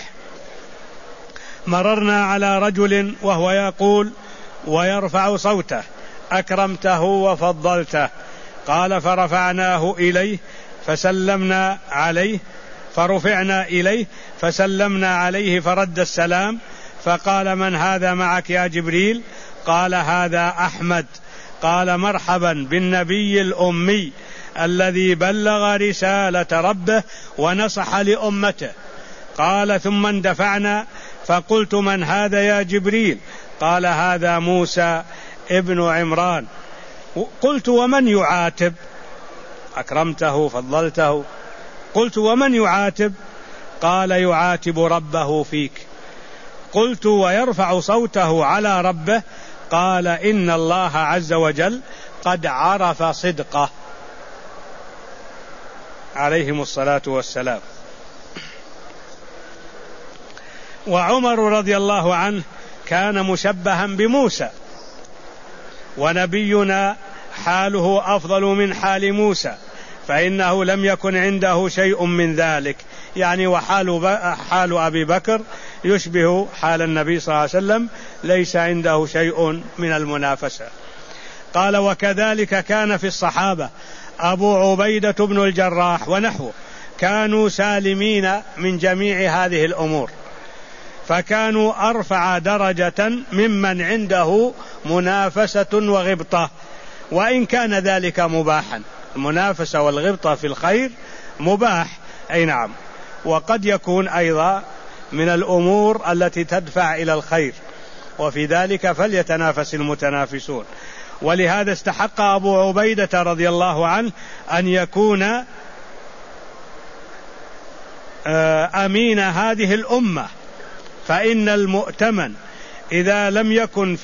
مررنا على رجل وهو يقول ويرفع صوته أكرمته وفضلته. قال فرفعناه إليه فسلمنا عليه، فرفعنا إليه فسلمنا عليه فرد السلام، فقال من هذا معك يا جبريل؟ قال هذا أحمد. قال مرحبا بالنبي الأمي الذي بلغ رسالة ربه ونصح لأمته. قال ثم اندفعنا فقلت من هذا يا جبريل؟ قال هذا موسى ابن عمران. قلت ومن يعاتب؟ أكرمته فضلته. قلت ومن يعاتب؟ قال يعاتب ربه فيك. قلت ويرفع صوته على ربه؟ قال إن الله عز وجل قد عرف صدقه، عليهم الصلاة والسلام. وعمر رضي الله عنه كان مشبها بموسى، ونبينا حاله أفضل من حال موسى، فإنه لم يكن عنده شيء من ذلك، يعني وحال أبي بكر يشبه حال النبي صلى الله عليه وسلم، ليس عنده شيء من المنافسة. قال وكذلك كان في الصحابة أبو عبيدة بن الجراح ونحوه، كانوا سالمين من جميع هذه الأمور، فكانوا أرفع درجة ممن عنده منافسة وغبطة، وإن كان ذلك مباحا. المنافسة والغبطة في الخير مباح، أي نعم، وقد يكون أيضا من الأمور التي تدفع إلى الخير، وفي ذلك فليتنافس المتنافسون. ولهذا استحق أبو عبيدة رضي الله عنه أن يكون أمين هذه الأمة، فإن المؤتمن إذا لم يكن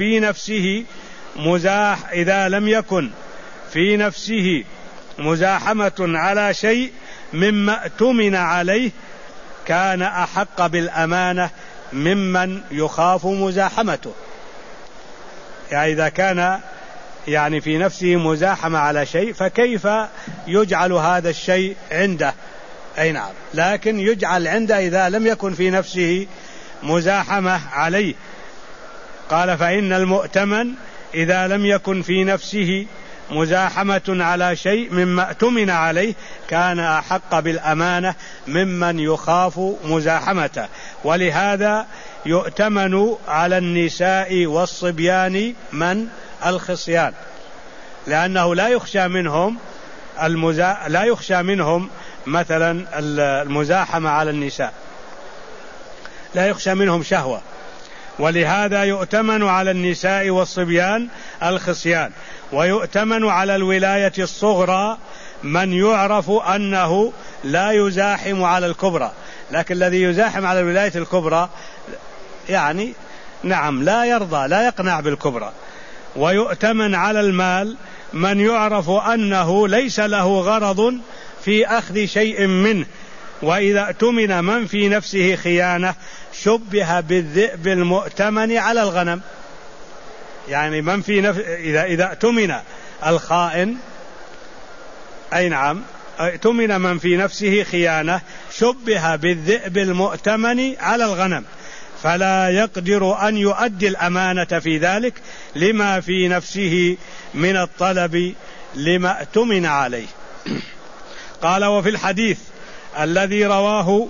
في نفسه مزاحمة على شيء مما اؤتمن عليه كان أحق بالأمانة ممن يخاف مزاحمته. يعني إذا كان يعني في نفسه مزاحمة على شيء، فكيف يجعل هذا الشيء عنده؟ أي نعم، لكن يجعل عنده إذا لم يكن في نفسه مزاحمة عليه. قال فإن المؤتمن إذا لم يكن في نفسه مزاحمة على شيء مما اؤتمن عليه كان أحق بالأمانة ممن يخاف مزاحمته. ولهذا يؤتمن على النساء والصبيان من الخصيان، لأنه لا يخشى منهم مثلا المزاحمة على النساء، لا يخشى منهم شهوة، ولهذا يؤتمن على النساء والصبيان الخصيان. ويؤتمن على الولاية الصغرى من يعرف أنه لا يزاحم على الكبرى، لكن الذي يزاحم على الولاية الكبرى يعني نعم لا يرضى، لا يقنع بالكبرى. ويؤتمن على المال من يعرف أنه ليس له غرض في أخذ شيء منه. وإذا اؤتمن من في نفسه خيانة شبه بالذئب المؤتمن على الغنم. يعني من في إذا اؤتمن الخائن، أي نعم، اؤتمن من في نفسه خيانة شبه بالذئب المؤتمن على الغنم، فلا يقدر أن يؤدي الأمانة في ذلك لما في نفسه من الطلب لما اؤتمن عليه. قال: وفي الحديث الذي رواه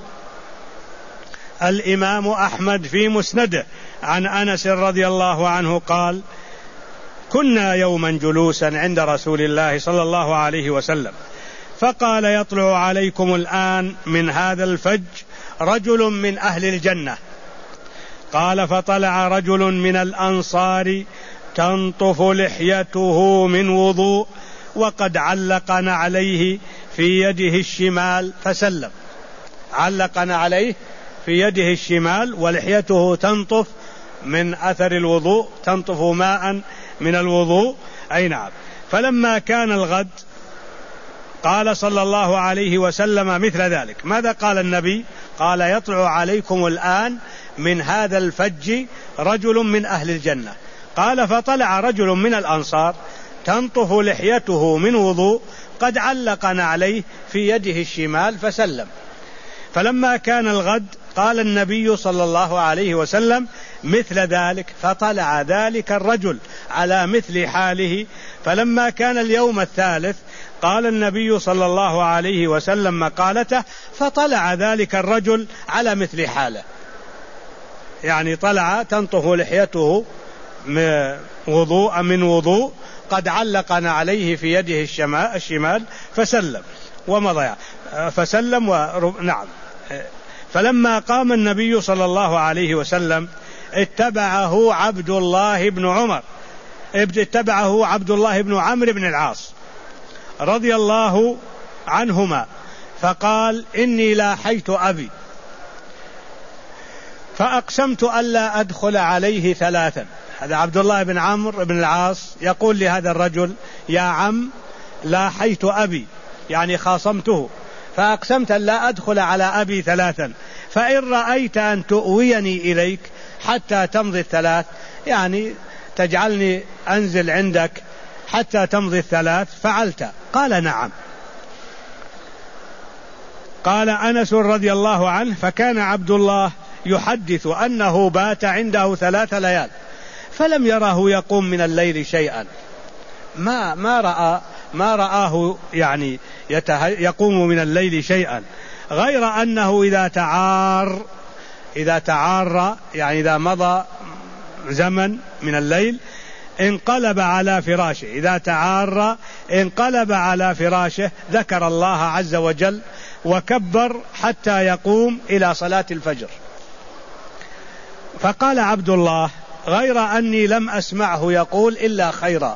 الإمام أحمد في مسنده عن أنس رضي الله عنه قال: كنا يوما جلوسا عند رسول الله صلى الله عليه وسلم فقال: يطلع عليكم الآن من هذا الفج رجل من أهل الجنة. قال: فطلع رجل من الأنصار تنطف لحيته من وضوء وقد علق نعليه في يده الشمال فسلم. علق نعليه في يده الشمال ولحيته تنطف من أثر الوضوء، تنطف ماء من الوضوء، أي نعم. فلما كان الغد قال صلى الله عليه وسلم مثل ذلك. ماذا قال النبي؟ قال: يطلع عليكم الآن من هذا الفج رجل من أهل الجنة. قال: فطلع رجل من الأنصار تنطف لحيته من وضوء قد علق نعليه في يده الشمال فسلم. فلما كان الغد قال النبي صلى الله عليه وسلم مثل ذلك، فطلع ذلك الرجل على مثل حاله. فلما كان اليوم الثالث قال النبي صلى الله عليه وسلم مقالته، فطلع ذلك الرجل على مثل حاله، يعني طلع تنطف لحيته من وضوء قد علقنا عليه في يده الشمال فسلم ومضى، فسلم نعم. فلما قام النبي صلى الله عليه وسلم اتبعه عبد الله بن عمرو بن العاص رضي الله عنهما، فقال: إني لاحيت أبي فأقسمت ألا أدخل عليه ثلاثا. هذا عبد الله بن عمرو بن العاص يقول لهذا الرجل: يا عم، لاحيت أبي، يعني خاصمته، فأقسمت ألا أدخل على أبي ثلاثا، فإن رأيت أن تؤويني إليك حتى تمضي الثلاث، يعني تجعلني أنزل عندك حتى تمضي الثلاث، فعلت؟ قال: نعم. قال أنس رضي الله عنه: فكان عبد الله يحدث أنه بات عنده 3 ليال فلم يره يقوم من الليل شيئا، ما رآه يعني يقوم من الليل شيئا، غير أنه إذا تعار يعني إذا مضى زمن من الليل انقلب على فراشه، إذا تعار انقلب على فراشه ذكر الله عز وجل وكبر حتى يقوم إلى صلاة الفجر. فقال عبد الله: غير أني لم أسمعه يقول إلا خيرا.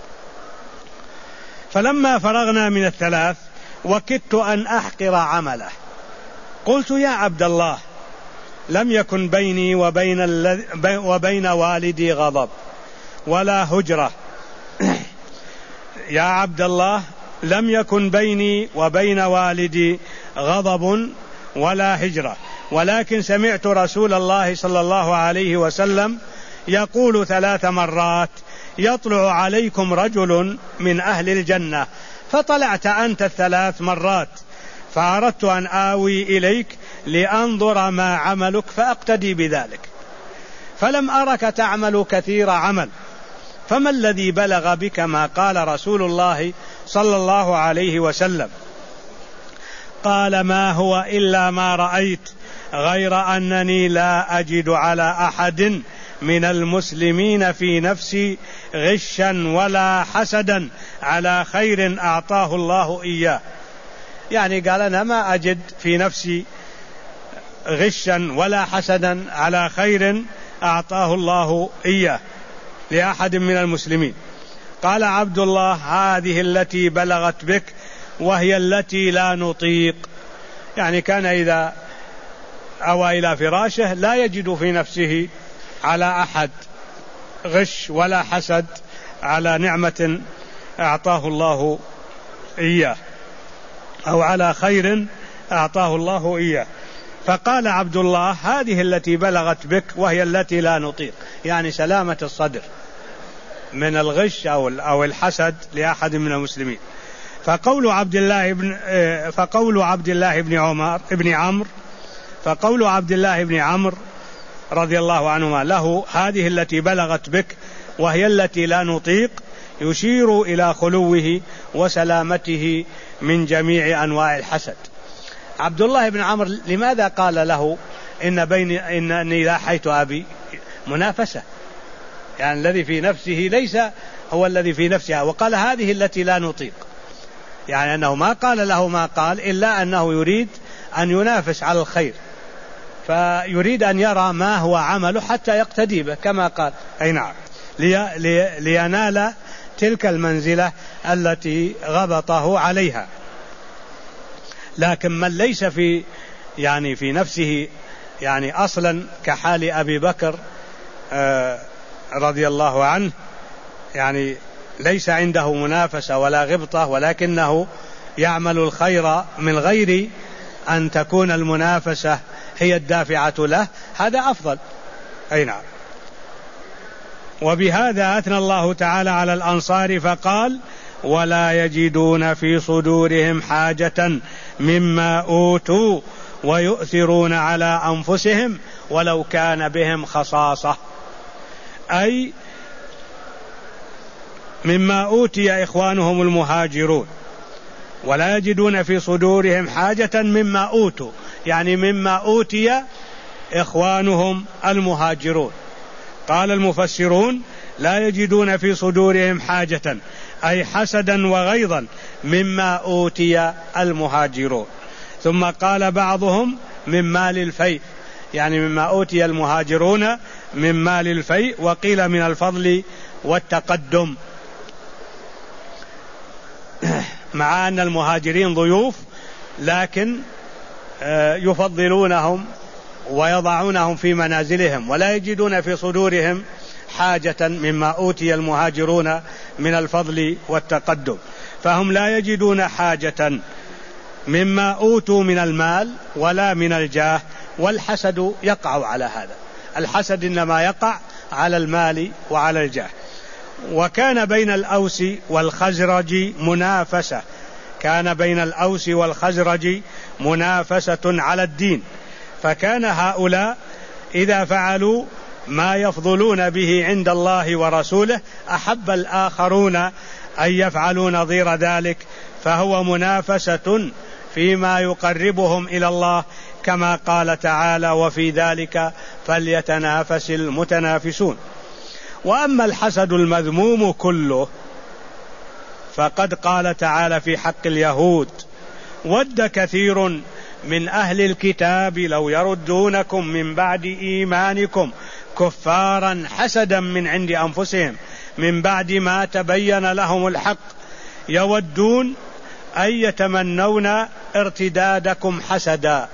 فلما فرغنا من الثلاث وكدت أن أحقر عمله قلت: يا عبد الله، لم يكن بيني وبين والدي غضب ولا هجرة. يا عبد الله، لم يكن بيني وبين والدي غضب ولا هجرة، ولكن سمعت رسول الله صلى الله عليه وسلم يقول 3 مرات: يطلع عليكم رجل من أهل الجنة، فطلعت أنت 3 مرات، فأردت أن آوي إليك لأنظر ما عملك فأقتدي بذلك، فلم أرك تعمل كثير عمل، فما الذي بلغ بك ما قال رسول الله صلى الله عليه وسلم؟ قال: ما هو إلا ما رأيت، غير أنني لا أجد على أحد من المسلمين في نفسي غشا ولا حسدا على خير أعطاه الله إياه. يعني قال: أنا ما أجد في نفسي غشا ولا حسدا على خير أعطاه الله إياه لأحد من المسلمين. قال عبد الله: هذه التي بلغت بك وهي التي لا نطيق. يعني كان إذا أو إلى فراشه لا يجد في نفسه على أحد غش ولا حسد على نعمة أعطاه الله إياه أو على خير أعطاه الله إياه. فقال عبد الله: هذه التي بلغت بك وهي التي لا نطيق، يعني سلامة الصدر من الغش أو الحسد لأحد من المسلمين. فقول عبد الله بن عمرو رضي الله عنهما له: هذه التي بلغت بك وهي التي لا نطيق، يشير إلى خلوه وسلامته من جميع أنواع الحسد. عبد الله بن عمرو لماذا قال له إنني لاحيت أبي؟ منافسة، يعني الذي في نفسه ليس هو الذي في نفسها، وقال هذه التي لا نطيق، يعني أنه ما قال له ما قال إلا أنه يريد أن ينافس على الخير، فيريد أن يرى ما هو عمله حتى يقتدي به كما قال. أي نعم، لينال تلك المنزلة التي غبطه عليها. لكن من ليس في نفسه أصلا كحال أبي بكر رضي الله عنه، ليس عنده منافسة ولا غبطة، ولكنه يعمل الخير من غير أن تكون المنافسة هي الدافعة له، هذا أفضل. أي نعم. وبهذا أثنى الله تعالى على الأنصار فقال: ولا يجدون في صدورهم حاجة مما أوتوا ويؤثرون على أنفسهم ولو كان بهم خصاصة، أي مما أوتي إخوانهم المهاجرون. ولا يجدون في صدورهم حاجة مما أوتوا، يعني مما أوتي إخوانهم المهاجرون. قال المفسرون: لا يجدون في صدورهم حاجة، أي حسدا وغيظا مما أوتي المهاجرون. ثم قال بعضهم: من مال الفيء، يعني مما أوتي المهاجرون من مال الفيء، وقيل من الفضل والتقدم، مع أن المهاجرين ضيوف لكن يفضلونهم ويضعونهم في منازلهم، ولا يجدون في صدورهم حاجة مما أوتي المهاجرون من الفضل والتقدم، فهم لا يجدون حاجة مما أوتوا من المال ولا من الجاه. والحسد يقع على هذا، الحسد إنما يقع على المال وعلى الجاه. وكان بين الأوس والخزرج منافسة، كان بين الأوس والخزرج منافسة على الدين، فكان هؤلاء إذا فعلوا ما يفضلون به عند الله ورسوله أحب الآخرون أن يفعلوا نظير ذلك، فهو منافسة فيما يقربهم إلى الله، كما قال تعالى: وفي ذلك فليتنافس المتنافسون. وأما الحسد المذموم كله فقد قال تعالى في حق اليهود: ود كثير من أهل الكتاب لو يردونكم من بعد إيمانكم كفارا حسدا من عند أنفسهم من بعد ما تبين لهم الحق يودون أن يتمنون ارتدادكم حسدا.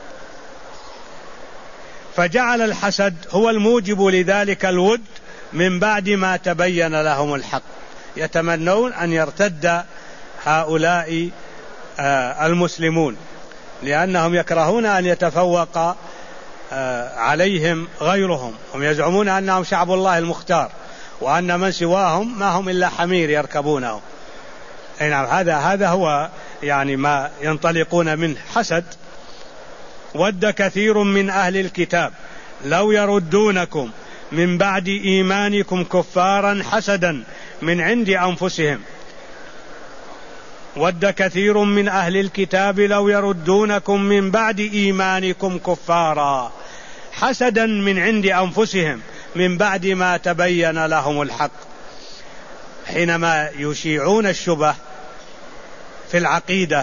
فجعل الحسد هو الموجب لذلك الود من بعد ما تبين لهم الحق، يتمنون أن يرتد هؤلاء المسلمون، لأنهم يكرهون أن يتفوق عليهم غيرهم. هم يزعمون أنهم شعب الله المختار، وأن من سواهم ما هم إلا حمير يركبونه. نعم، هذا هو ما ينطلقون منه، حسد. ود كثير من أهل الكتاب لو يردونكم من بعد إيمانكم كفارا حسدا من عند أنفسهم. ود كثير من أهل الكتاب لو يردونكم من بعد إيمانكم كفارا حسدا من عند أنفسهم من بعد ما تبين لهم الحق. حينما يشيعون الشبه في العقيدة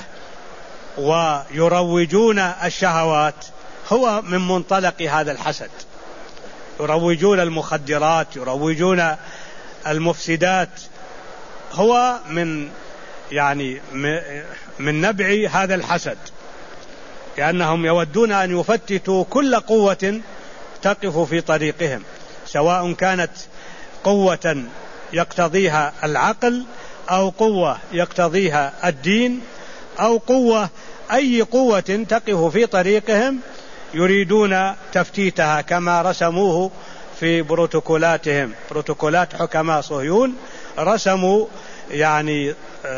ويروجون الشهوات هو من منطلق هذا الحسد، يروجون المخدرات، يروجون المفسدات، هو من نبع هذا الحسد. لأنهم يودون أن يفتتوا كل قوة تقف في طريقهم، سواء كانت قوة يقتضيها العقل أو قوة يقتضيها الدين أو قوة، أي قوة تقف في طريقهم يريدون تفتيتها، كما رسموه في بروتوكولاتهم. بروتوكولات حكماء صهيون رسموا يعني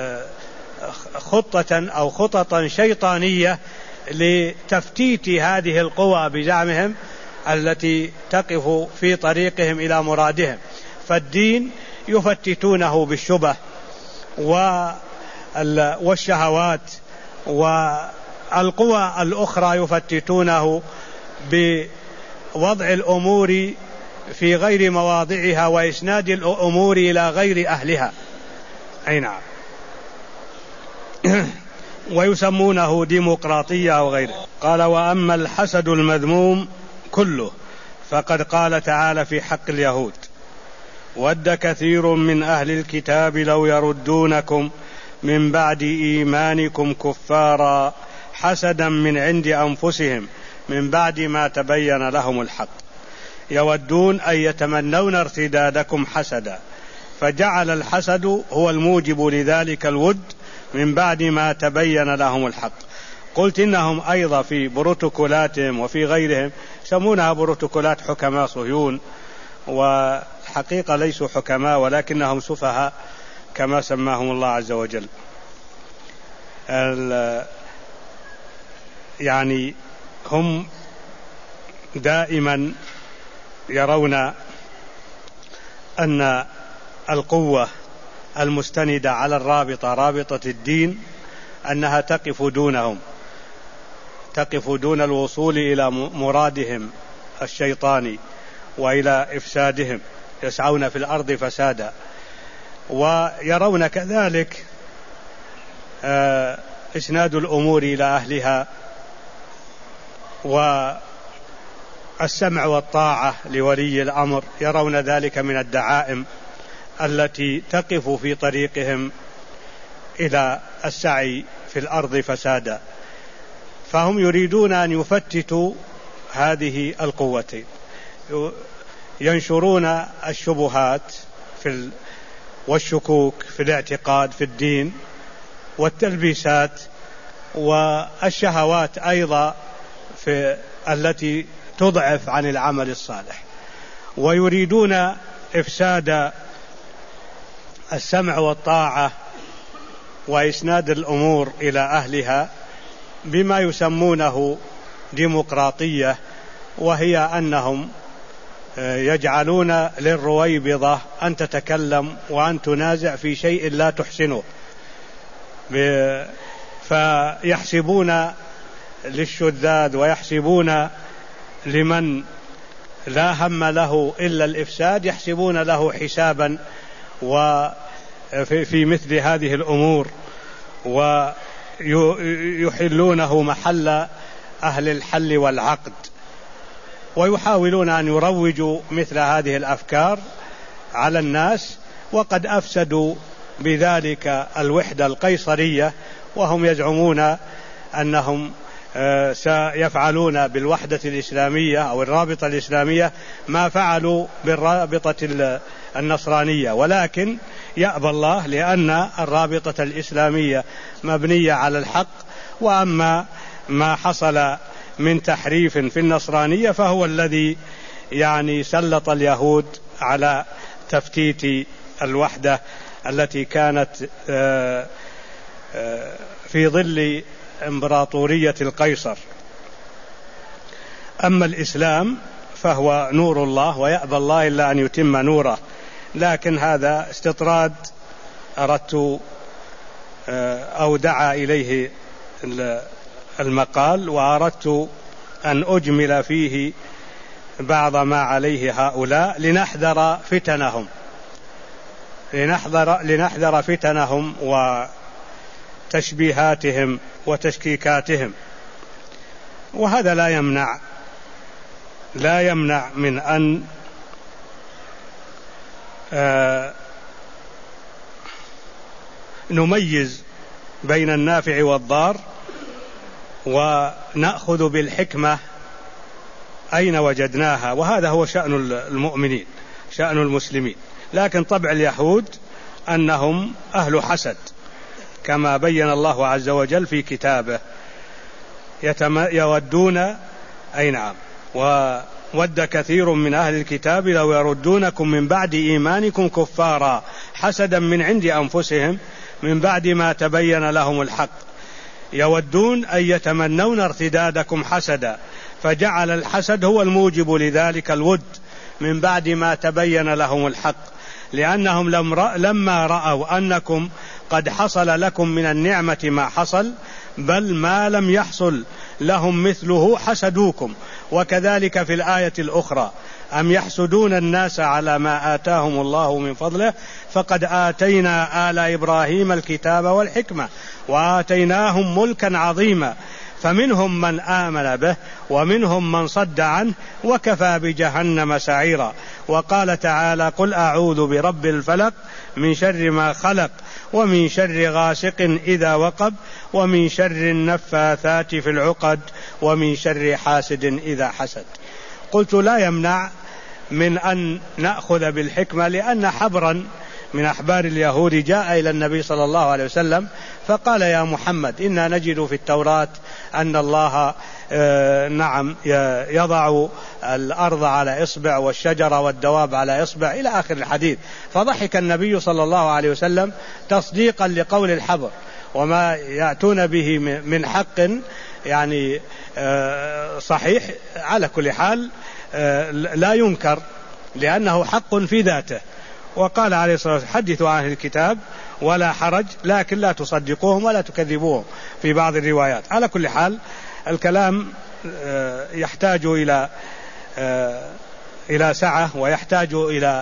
خطة أو خططا شيطانية لتفتيت هذه القوى بزعمهم التي تقف في طريقهم إلى مرادهم. فالدين يفتتونه بالشبه والشهوات، والقوى الأخرى يفتتونه بوضع الأمور في غير مواضعها وإسناد الأمور إلى غير أهلها. أي نعم. ويسمونه ديمقراطية أو غيره. قال: وأما الحسد المذموم كله فقد قال تعالى في حق اليهود: ود كثير من أهل الكتاب لو يردونكم من بعد إيمانكم كفارا حسدا من عند أنفسهم من بعد ما تبين لهم الحق، يودون أن يتمنون ارتدادكم حسدا، فجعل الحسد هو الموجب لذلك الود من بعد ما تبين لهم الحق. قلت إنهم أيضا في بروتوكولاتهم وفي غيرهم يسمونها بروتوكولات حكماء صهيون، والحقيقة ليسوا حكماء ولكنهم سفهاء كما سماهم الله عز وجل. يعني هم دائما يرون أن القوة المستندة على الرابطة، رابطة الدين، أنها تقف دونهم، تقف دون الوصول إلى مرادهم الشيطاني وإلى إفسادهم، يسعون في الأرض فسادا. ويرون كذلك إسناد الأمور إلى أهلها والسمع والطاعة لولي الأمر، يرون ذلك من الدعائم التي تقف في طريقهم إلى السعي في الأرض فسادا. فهم يريدون أن يفتتوا هذه القوتين، ينشرون الشبهات والشكوك في الاعتقاد في الدين، والتلبيسات والشهوات أيضا التي تضعف عن العمل الصالح، ويريدون إفساد السمع والطاعة وإسناد الأمور إلى أهلها بما يسمونه ديمقراطية، وهي أنهم يجعلون للرويبضة أن تتكلم وأن تنازع في شيء لا تحسنه، فيحسبون للشذاذ ويحسبون لمن لا هم له إلا الإفساد، يحسبون له حسابا وفي مثل هذه الأمور، ويحلونه محل أهل الحل والعقد، ويحاولون أن يروجوا مثل هذه الأفكار على الناس، وقد أفسدوا بذلك الوحدة القيصرية، وهم يزعمون أنهم سيفعلون بالوحدة الإسلامية أو الرابطة الإسلامية ما فعلوا بالرابطة النصرانية، ولكن يأبى الله، لأن الرابطة الإسلامية مبنية على الحق، وأما ما حصل من تحريف في النصرانية فهو الذي يعني سلط اليهود على تفتيت الوحدة التي كانت في ظل إمبراطورية القيصر. أما الإسلام فهو نور الله، ويأبى الله إلا أن يتم نوره، لكن هذا استطراد أردت أو دعا إليه المقال، وأردت أن أجمل فيه بعض ما عليه هؤلاء لنحذر فتنهم وتشبيهاتهم وتشكيكاتهم. وهذا لا يمنع من أن نميز بين النافع والضار ونأخذ بالحكمة أين وجدناها، وهذا هو شأن المؤمنين شأن المسلمين. لكن طبع اليهود أنهم أهل حسد كما بين الله عز وجل في كتابه، يودون أي نعم وود كثير من أهل الكتاب لو يردونكم من بعد إيمانكم كفارا حسدا من عند أنفسهم من بعد ما تبين لهم الحق، يودون أن يتمنون ارتدادكم حسدا، فجعل الحسد هو الموجب لذلك الود من بعد ما تبين لهم الحق، لأنهم لما رأوا أنكم قد حصل لكم من النعمة ما حصل بل ما لم يحصل لهم مثله حسدوكم. وكذلك في الآية الأخرى أم يحسدون الناس على ما آتاهم الله من فضله فقد آتينا آل إبراهيم الكتاب والحكمة وآتيناهم ملكا عظيما فمنهم من آمن به ومنهم من صد عنه وكفى بجهنم سعيرا. وقال تعالى قل أعوذ برب الفلق من شر ما خلق ومن شر غاسق إذا وقب ومن شر النفاثات في العقد ومن شر حاسد إذا حسد. قلت لا يمنع من أن نأخذ بالحكمة، لأن حبرا من أحبار اليهود جاء إلى النبي صلى الله عليه وسلم فقال يا محمد إنا نجد في التوراة أن الله نعم يضع الأرض على إصبع والشجر والدواب على إصبع إلى آخر الحديث. فضحك النبي صلى الله عليه وسلم تصديقا لقول الحبر، وما يأتون به من حق يعني صحيح على كل حال لا ينكر لأنه حق في ذاته. وقال عليه الصلاة والسلام حدثوا عن الكتاب ولا حرج لكن لا تصدقوهم ولا تكذبوهم في بعض الروايات. على كل حال الكلام يحتاج إلى سعة ويحتاج إلى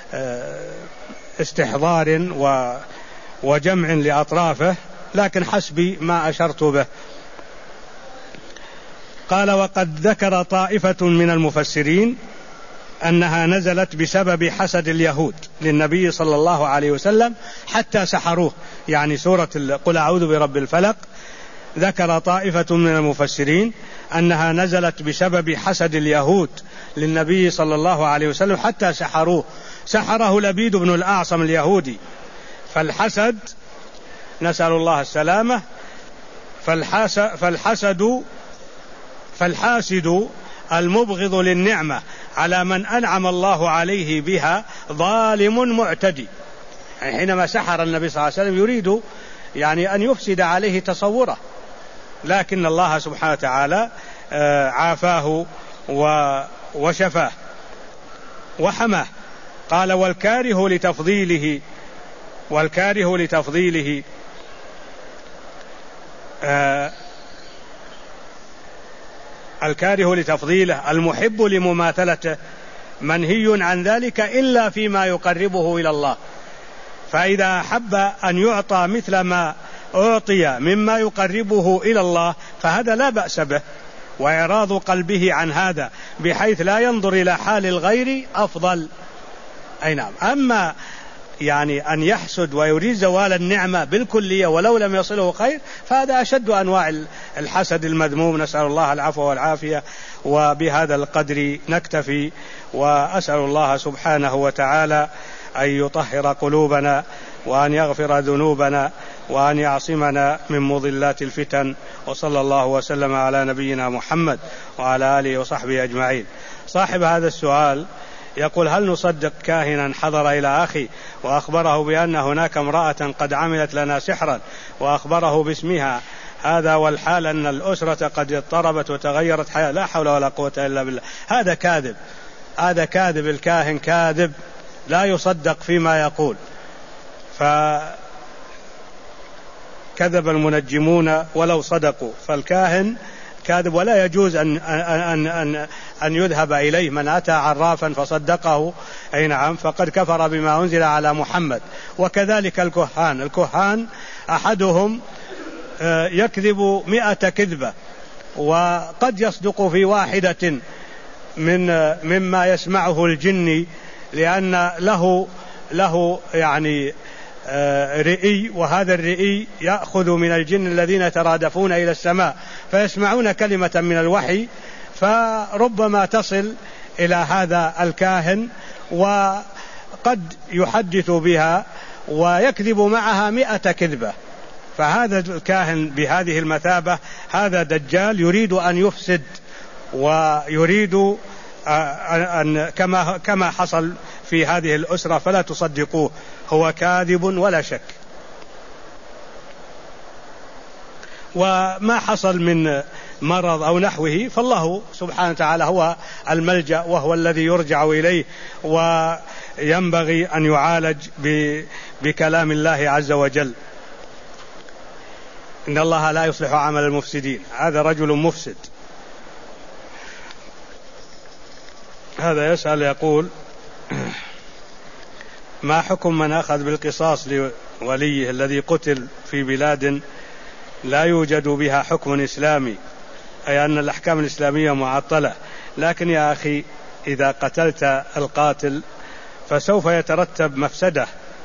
استحضار وجمع لأطرافه، لكن حسبي ما أشرت به. قال وقد ذكر طائفة من المفسرين أنها نزلت بسبب حسد اليهود للنبي صلى الله عليه وسلم حتى سحروه، يعني سورة قل أعوذ برب الفلق ذكر طائفة من المفسرين أنها نزلت بسبب حسد اليهود للنبي صلى الله عليه وسلم حتى سحروه. سحره لبيد بن الأعصم اليهودي. فالحسد نسأل الله السلامة، فالحاسد المبغض للنعمة على من أنعم الله عليه بها ظالم معتدي. يعني حينما سحر النبي صلى الله عليه وسلم يريد يعني أن يفسد عليه تصوره، لكن الله سبحانه وتعالى عافاه وشفاه وحماه. قال والكاره لتفضيله الكاره لتفضيله المحب لمماثلته منهي عن ذلك إلا فيما يقربه إلى الله. فإذا أحب أن يعطى مثل ما أعطي مما يقربه إلى الله فهذا لا بأس به، وإعراض قلبه عن هذا بحيث لا ينظر إلى حال الغير أفضل. أي نعم. أما يعني أن يحسد ويريد زوال النعمة بالكلية ولو لم يصله خير فهذا أشد أنواع الحسد المذموم، نسأل الله العفو والعافية. وبهذا القدر نكتفي، وأسأل الله سبحانه وتعالى أن يطهر قلوبنا وأن يغفر ذنوبنا وأن يعصمنا من مضلات الفتن. وصلى الله وسلم على نبينا محمد وعلى آله وصحبه أجمعين. صاحب هذا السؤال يقول هل نصدق كاهنا حضر إلى أخي وأخبره بأن هناك امرأة قد عملت لنا سحرا وأخبره باسمها هذا، والحال أن الأسرة قد اضطربت وتغيرت حياة؟ لا حول ولا قوة إلا بالله. هذا كاذب، هذا كاذب، الكاهن كاذب لا يصدق فيما يقول. فكذب المنجمون ولو صدقوا، فالكاهن كاذب ولا يجوز أن يذهب إليه. من أتى عرافا فصدقه أي نعم فقد كفر بما أنزل على محمد. وكذلك الكهان أحدهم يكذب 100 كذبة وقد يصدق في واحدة مما يسمعه الجن، لأن له يعني رئي، وهذا الرئي يأخذ من الجن الذين يترادفون إلى السماء فيسمعون كلمة من الوحي، فربما تصل إلى هذا الكاهن وقد يحدث بها ويكذب معها 100 كذبة. فهذا الكاهن بهذه المثابة هذا دجال يريد أن يفسد، ويريد أن كما حصل في هذه الأسرة، فلا تصدقوه، هو كاذب ولا شك. وما حصل من مرض أو نحوه فالله سبحانه وتعالى هو الملجأ وهو الذي يرجع إليه، وينبغي أن يعالج بكلام الله عز وجل. إن الله لا يصلح عمل المفسدين. هذا رجل مفسد. هذا يسأل يقول: ما حكم من أخذ بالقصاص لوليه الذي قتل في بلاد لا يوجد بها حكم إسلامي، أي أن الأحكام الإسلامية معطلة، لكن يا أخي إذا قتلت القاتل فسوف يترتب مفسدة،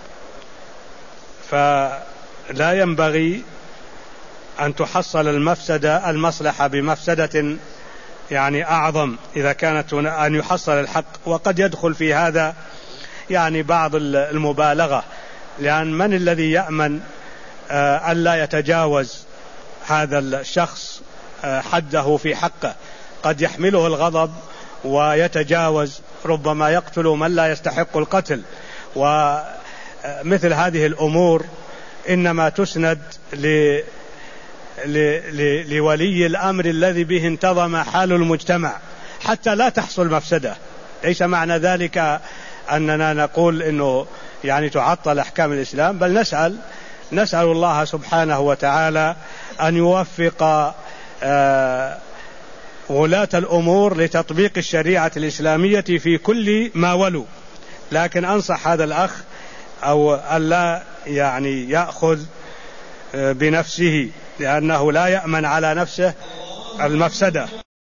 فلا ينبغي أن تحصل المصلحة بمفسدة يعني أعظم إذا كانت أن يحصل الحق. وقد يدخل في هذا يعني بعض المبالغة، لأن من الذي يأمن ألا يتجاوز هذا الشخص حده في حقه؟ قد يحمله الغضب ويتجاوز، ربما يقتل من لا يستحق القتل. ومثل هذه الأمور إنما تسند لولي الأمر الذي به انتظم حال المجتمع حتى لا تحصل مفسدة. ليس معنى ذلك أننا نقول إنه يعني تعطل أحكام الإسلام، بل نسأل الله سبحانه وتعالى أن يوفق ولاة الأمور لتطبيق الشريعة الإسلامية في كل ما ولوا. لكن أنصح هذا الأخ أو ألا يعني يأخذ بنفسه، لأنه لا يأمن على نفسه المفسدة.